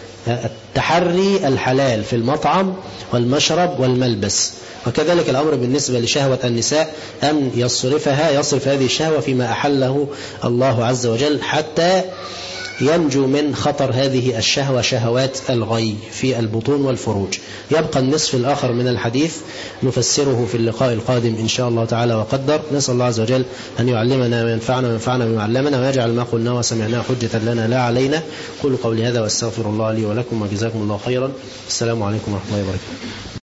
التحري الحلال في المطعم والمشرب والملبس. وكذلك الأمر بالنسبة لشهوة النساء، أن يصرف هذه الشهوة فيما أحله الله عز وجل حتى ينجو من خطر هذه الشهوة، شهوات الغي في البطون والفروج. يبقى النصف الآخر من الحديث نفسره في اللقاء القادم إن شاء الله تعالى وقدر. نسأل الله عز وجل أن يعلمنا وينفعنا وينفعنا بما علمنا، ويجعل ما قلنا وسمعناه حجة لنا لا علينا. قولوا قولي هذا واستغفر الله لي ولكم، وجزاكم الله خيرا. السلام عليكم ورحمة الله وبركاته.